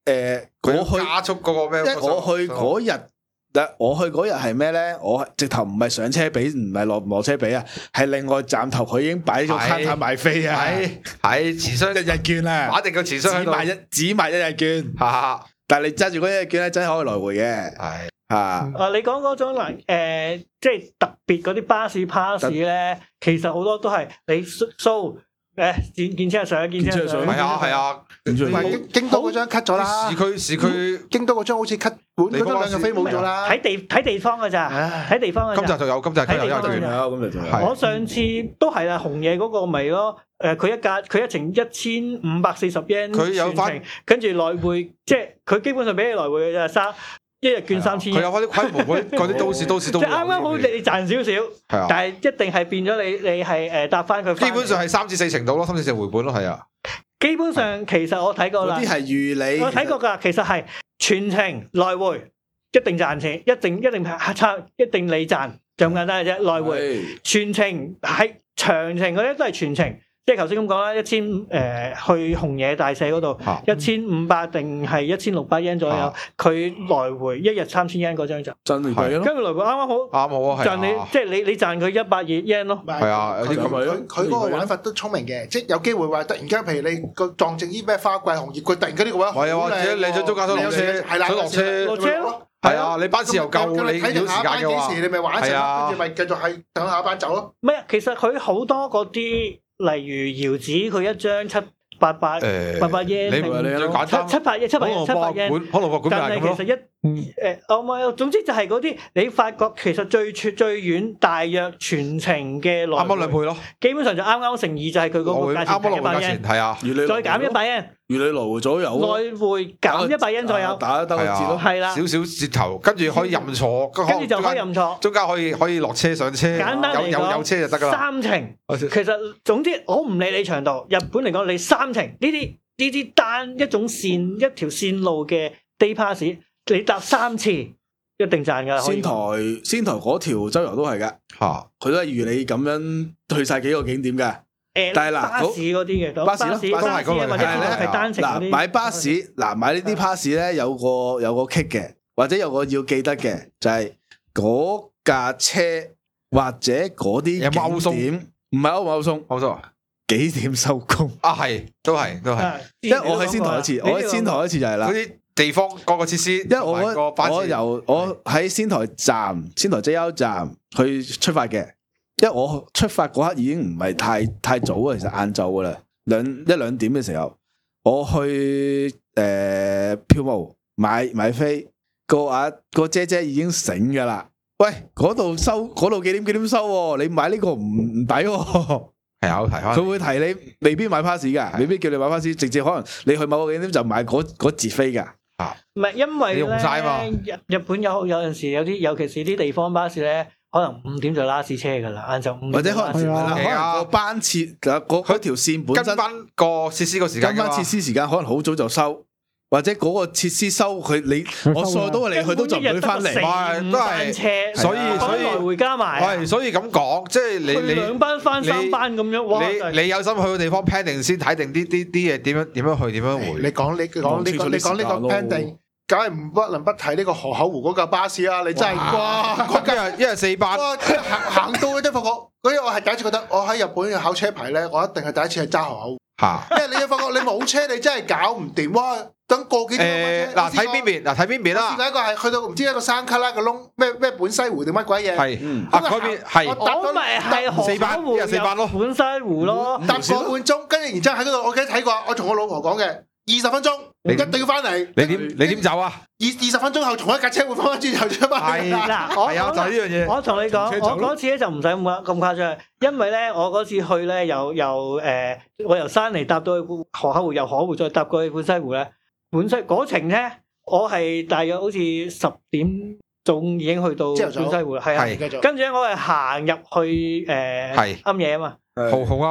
誒， 佢我去加速嗰個咩？ 因為我去嗰日，嗱，我去嗰日係咩咧？我直頭唔係上車俾，唔係落落車俾啊，係另外站頭佢已經擺咗卡卡賣飛啊， 係係錢箱一日券啊， 擺定個錢箱喺度， 只賣一只賣一日券，但係你揸住嗰一日券咧，真係可以來回嘅，係啊。 啊，你講嗰種嗱，誒，即係特別嗰啲巴士 pass 咧，其實好多都係你 show。誒，見見車上，見車上， 係啊係啊， 唔係京都嗰張 cut 咗啦， 市區市區京都嗰張好似 cut 本嗰張兩個飛冇咗啦， 睇地睇地方㗎咋，睇地方㗎咋。 今集就有，今集佢有有段， 今日仲有。 我上次都係啦，紅野嗰個咪咯，誒，佢一架佢一程一千五百四十 yen， 佢有翻， 跟住來回，即係佢基本上俾你來回嘅啫，三。一日券三千， 佢有翻啲規模嗰啲嗰啲都市都市都， 即係啱啱好你賺少少，但係一定係變咗你你係誒搭翻佢。 基本上係三至四成度咯，三至四成回本咯，係啊。 基本上其實我睇過啦， 嗰啲係預你， 我睇過㗎，其實係全程來回一定賺錢，一定一定係差，一定你賺就咁簡單嘅啫。來回全程喺長程嗰啲都係全程。即係頭先咁講啦，一千誒去紅野大社嗰度，一千五百定係一千六百 yen 左右，佢來回一日三千 yen 嗰張就真係貴咯。 跟住來回啱啱好， 啱好啊， 賺你即係你你賺佢一百二 yen 咯。 係啊，有啲咁樣。 佢佢嗰個玩法都聰明嘅，即係有機會話突然間，譬如你個撞正啲咩花季紅葉，佢突然間呢個位， 係啊，或者你想中間想落車，想落車落車咯。 係啊，你班次又夠，你少時間嘅話， 你咪玩一陣，跟住咪繼續係等下一班走咯。 唔係，其實佢好多嗰啲。例如姚子佢一張七八百八百 yen，七七百 yen 七百 yen 七百 yen， 可能話但係其實一誒我冇，總之就係嗰啲你發覺其實最最最遠大約全程嘅來回， 啱啱兩倍咯， 基本上就啱啱乘二就係佢嗰個價錢，啱啱一百 yen， 係啊， 再減一百 yen， 如你來回左右， 來回減一百 yen 左右， 打得個折咯， 係啦， 少少折頭，跟住可以任坐， 跟住就可以任坐， 中間可以可以落車上車， 簡單嚟講， 有有車就得噶啦。 三程其實總之我唔理你長度，日本嚟講你三程呢啲呢啲單一種線一條線路嘅 day pass，你搭三次一定賺噶。 仙台仙台嗰條周遊都係噶，吓佢都係如你咁樣去晒幾個景點噶。誒，但係嗱， 巴士嗰啲嘅， 巴士巴士都係嗰個係單程嗰啲。嗱，買巴士嗱買呢啲 pass 咧，有個有個 kick 嘅，或者有個要記得嘅，就係嗰架車或者嗰啲景點，唔係歐唔歐鬆， 歐鬆幾點收工啊？ 係都係都係， 因為我喺仙台一次，我喺仙台一次就係啦。 嗰啲地方各個設施， 因為我我由我喺仙台站、仙台 J R 站去出發嘅，因為我出發嗰刻已經唔係太太早啊，其實晏晝噶啦，兩一兩點嘅時候，我去誒、呃、票務買買飛，個阿個姐姐已經醒噶啦，喂，嗰度收嗰度幾點幾點收、啊？你買呢個唔唔抵喎。 有提翻， 佢會提你，未必買 pass 噶，未必叫你買 pass，直接可能你去某個景點就買嗰嗰節飛噶。 啊，唔係因為用晒嘛， 日日本有有陣時有啲，尤其是啲地方巴士咧，可能五點就拉士車噶啦，晏晝五點。 或者可能係啦，可能個班次嗰嗰條線本身跟翻個設施個時間， 跟翻設施時間可能好早就收。或者嗰個設施收佢你，我載到你去都就唔會翻嚟， 都係車，所以所以來回加埋， 係所以咁講，即係你你兩班翻三班咁樣，哇！ 你你有心去嘅地方 plan 定先，睇定啲啲啲嘢點樣點樣去點樣回。 你講你講呢個你講呢個 plan 定，梗係唔不能不提呢個河口湖嗰架巴士啊！你真係哇，嗰架一日四班， 行行到嗰啲發覺，嗰日我係第一次覺得，我喺日本考車牌咧，我一定係第一次係揸河口湖。吓，因為你發覺你冇車，你真係搞唔掂哇！等個幾誒，嗱睇邊邊，嗱睇邊邊啦。 第一個係去到唔知一個山卡拉個窿，咩咩本西湖定乜鬼嘢？ 係，啊嗰邊係， 我咪係河口湖入本西湖咯， 搭個半鐘，跟住然之後喺嗰度，我記得睇過，我同我老婆講嘅，二十分鐘一定要翻嚟。 你點你點走啊？ 二二十分鐘後同一架車會翻返轉頭出翻嚟。 係嗱，我係啊，就係呢樣嘢。 我同你講，我嗰次咧就唔使咁咁誇張，因為咧我嗰次去咧由由誒，我由山嚟搭到去河口湖，由河口湖再搭過去本西湖咧。本身嗰程咧，我係大約好似十點鐘已經去到本西湖啦，係啊，跟住咧我係行入去誒暗夜啊嘛， 好好啱，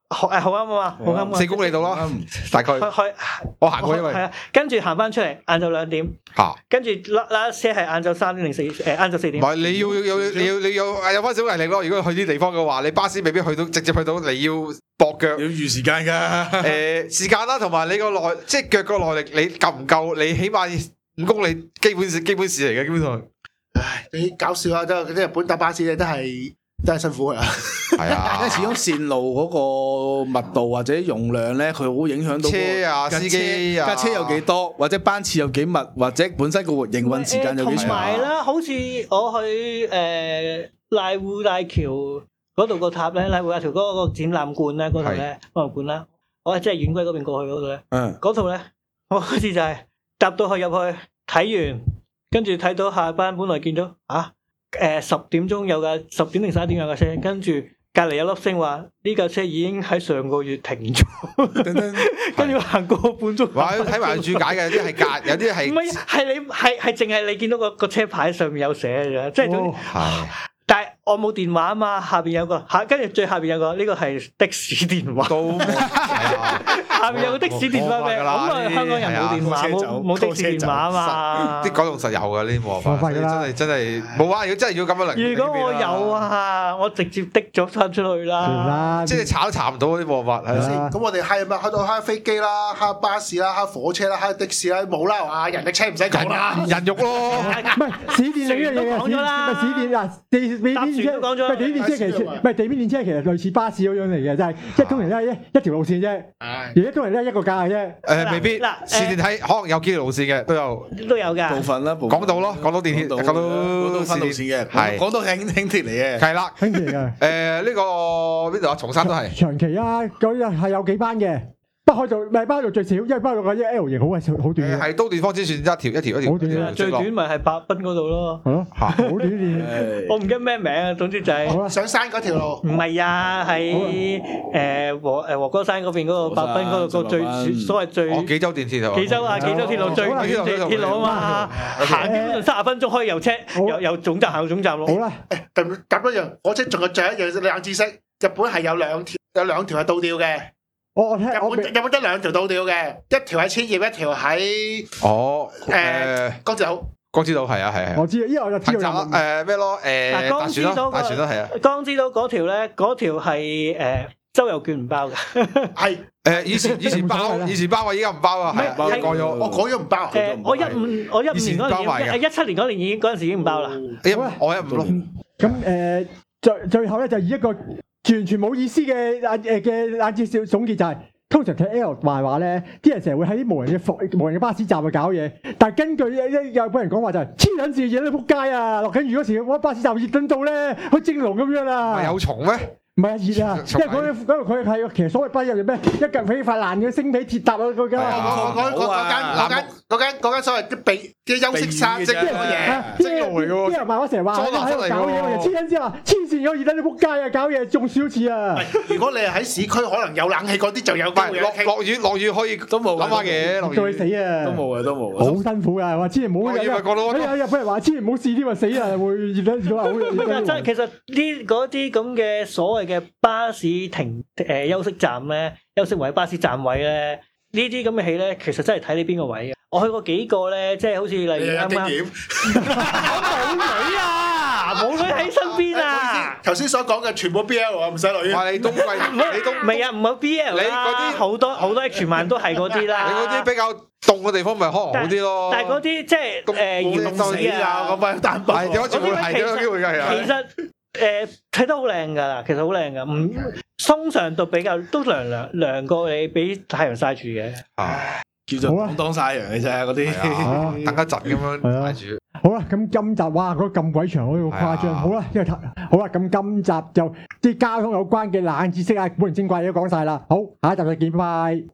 好誒好啱啊嘛，好啱啊！ 四公里到啦，大概去去我行過因為係啊，跟住行翻出嚟，晏晝兩點， 嚇。 跟住拉拉車係晏晝三點零四誒晏晝四點。 唔係你要有你要你有有翻小毅力咯。如果去啲地方嘅話，你巴士未必去到直接去到，你要駁腳。 要預時間㗎。 誒時間啦，同埋你個耐即係腳個耐力，你夠唔夠？你起碼五公里基本基本事嚟嘅，基本上。 唉，你搞笑啊！都啲日本搭巴士咧，都係真係辛苦㗎。 係啊， 因為始終線路嗰個密度或者容量咧，佢好影響到車啊、司機啊、 架車有幾多，或者班次有幾密，或者本身個營運時間有幾同長。 埋啦，好似我去誒瀨戶大橋嗰度個塔咧，瀨戶大橋嗰個展覽館咧，嗰度咧博物館啦，我係即係遠歸嗰邊過去嗰度咧， 嗯， 嗰度咧，我好似就係搭到去入去睇完，跟住睇到下班，本來見到啊誒十點鐘有架十點定十一點有架車，跟住。隔離有粒星話呢架車已經喺上個月停咗，跟住行個半鐘。 話睇埋注解嘅，有啲係隔，有啲係唔係係你係係淨係你見到個個車牌上面有寫嘅啫，即係總之。但係我冇電話啊嘛，下邊有個下，跟住最下邊有個呢個係的士電話。 都係啊， 下邊有個的士電話咩？咁啊，香港人冇電話，冇冇的士電話啊嘛。 啲港龍實有㗎呢啲冇辦法，真係真係冇啊！如果真係要咁樣嚟， 如果我有啊，我直接的咗翻出去啦。 即係你查都查唔到嗰啲冇辦法，係咪先？ 咁我哋係咪去到蝦飛機啦、蝦巴士啦、蝦火車啦、蝦的士啦，冇啦啊！人力車唔使講啦， 人肉咯。 唔係市電另一樣嘢嘅，市唔係市電嗱地地面電車，唔係地面電車其實唔係地面電車其實類似巴士嗰樣嚟嘅，就係一通常咧一一條路線啫，而家通常咧一個價嘅啫。 誒未必， 嗱市電睇可能有幾條路線嘅都有， 都有㗎。 部分啦，部分講到咯，講到電鐵，講到講到分路線嘅， 係講到輕輕鐵嚟嘅， 係啦， 輕鐵嘅。 誒呢個邊度啊？松山都係長期啊，嗰日係有幾班嘅。北海道唔係北海道最少，因為北海道嗰啲 L 型好係好短嘅， 係都電方之算一條一條一條， 好短嘅最短咪係白濱嗰度咯。 係咯，好短啲。 我唔記得咩名啊，總之就係好啦， 上山嗰條路。 唔係啊，喺誒和誒和歌山嗰邊嗰個白濱嗰度個最所謂最哦紀州電鐵係嘛？ 紀州啊，紀州鐵路最短鐵鐵路啊嘛，行基本上三十分鐘可以由車由由總站行到總站咯。 好啦， 誒咁咁一樣，火車仲有最後一樣冷知識，日本係有兩條有兩條係倒吊嘅。 我我聽日我本日本得兩條倒吊嘅，一條喺千葉，一條喺哦誒江之島。 江之島係啊係啊， 我知，因為我就知道有誒咩咯誒嗱，江之島大船咯係啊， 江之島嗰條咧，嗰條係誒周遊券唔包嘅。 係誒以前以前包以前包啊，依家唔包啊，係啊， 係改咗。 我改咗唔包。 誒，我一五我一五年嗰年已經，一七年嗰年已經嗰陣時已經唔包啦。 一我一五咯。 咁誒最最後咧就以一個完全冇意思嘅誒嘅冷知識總結就係。通常睇 L 漫畫咧，啲人成日會喺啲無人嘅服無人嘅巴士站去搞嘢，但係根據一有本人講話就係黐撚線嘢都仆街啊！落緊雨嗰時，我巴士站熱緊到咧，好似蒸籠咁樣啦。 有蟲咩？ 唔係啊熱啊，因為嗰嗰度佢係其實所謂巴士入邊咩一嚿皮發爛嘅星皮鐵搭啊嗰間。 嗰嗰嗰間嗰間嗰間嗰間所謂啲避嘅休息室即係乜嘢？ 蒸籠嚟嘅喎。 啲人話我成日話喺度搞嘢，我黐緊之後黐線咗熱得你仆街啊！搞嘢仲少次啊！ 如果你係喺市區，可能有冷氣嗰啲就有機會落落雨落雨可以都冇諗下嘅，落對雨死啊！ 都冇啊，都冇啊， 好辛苦噶，話千祈唔好。 落雨咪過到咯。 有有俾人話千祈唔好試添啊，死啊！會熱得熱到好熱。 真其實呢嗰啲咁嘅所謂嘅巴士停誒休息站咧，休息位巴士站位咧，呢啲咁嘅戲咧，其實真係睇你邊個位嘅。我去過幾個咧，即係好似例如啱啱，我冇女啊，冇女喺身邊啊。 頭先所講嘅全部 B L 啊，唔使女。 話你冬季，你冬唔係啊，唔係 B L 你嗰啲好多好多 H 漫都係嗰啲啦。 你嗰啲比較凍嘅地方咪可能好啲咯。 但係嗰啲即係誒凍死啊咁啊，單薄。 係有機會係有機會㗎， 其實誒睇得好靚㗎啦，其實好靚㗎，唔通常都比較都涼涼涼過你俾太陽曬住嘅。 叫做當當曬陽嘅啫，嗰啲等一陣咁樣睇住。 好啦，咁今集哇，嗰咁鬼長，好誇張。好啦，因為好啦，咁今集就啲交通有關嘅冷知識啊，古靈精怪嘢都講晒啦。好，下一集再見，拜拜。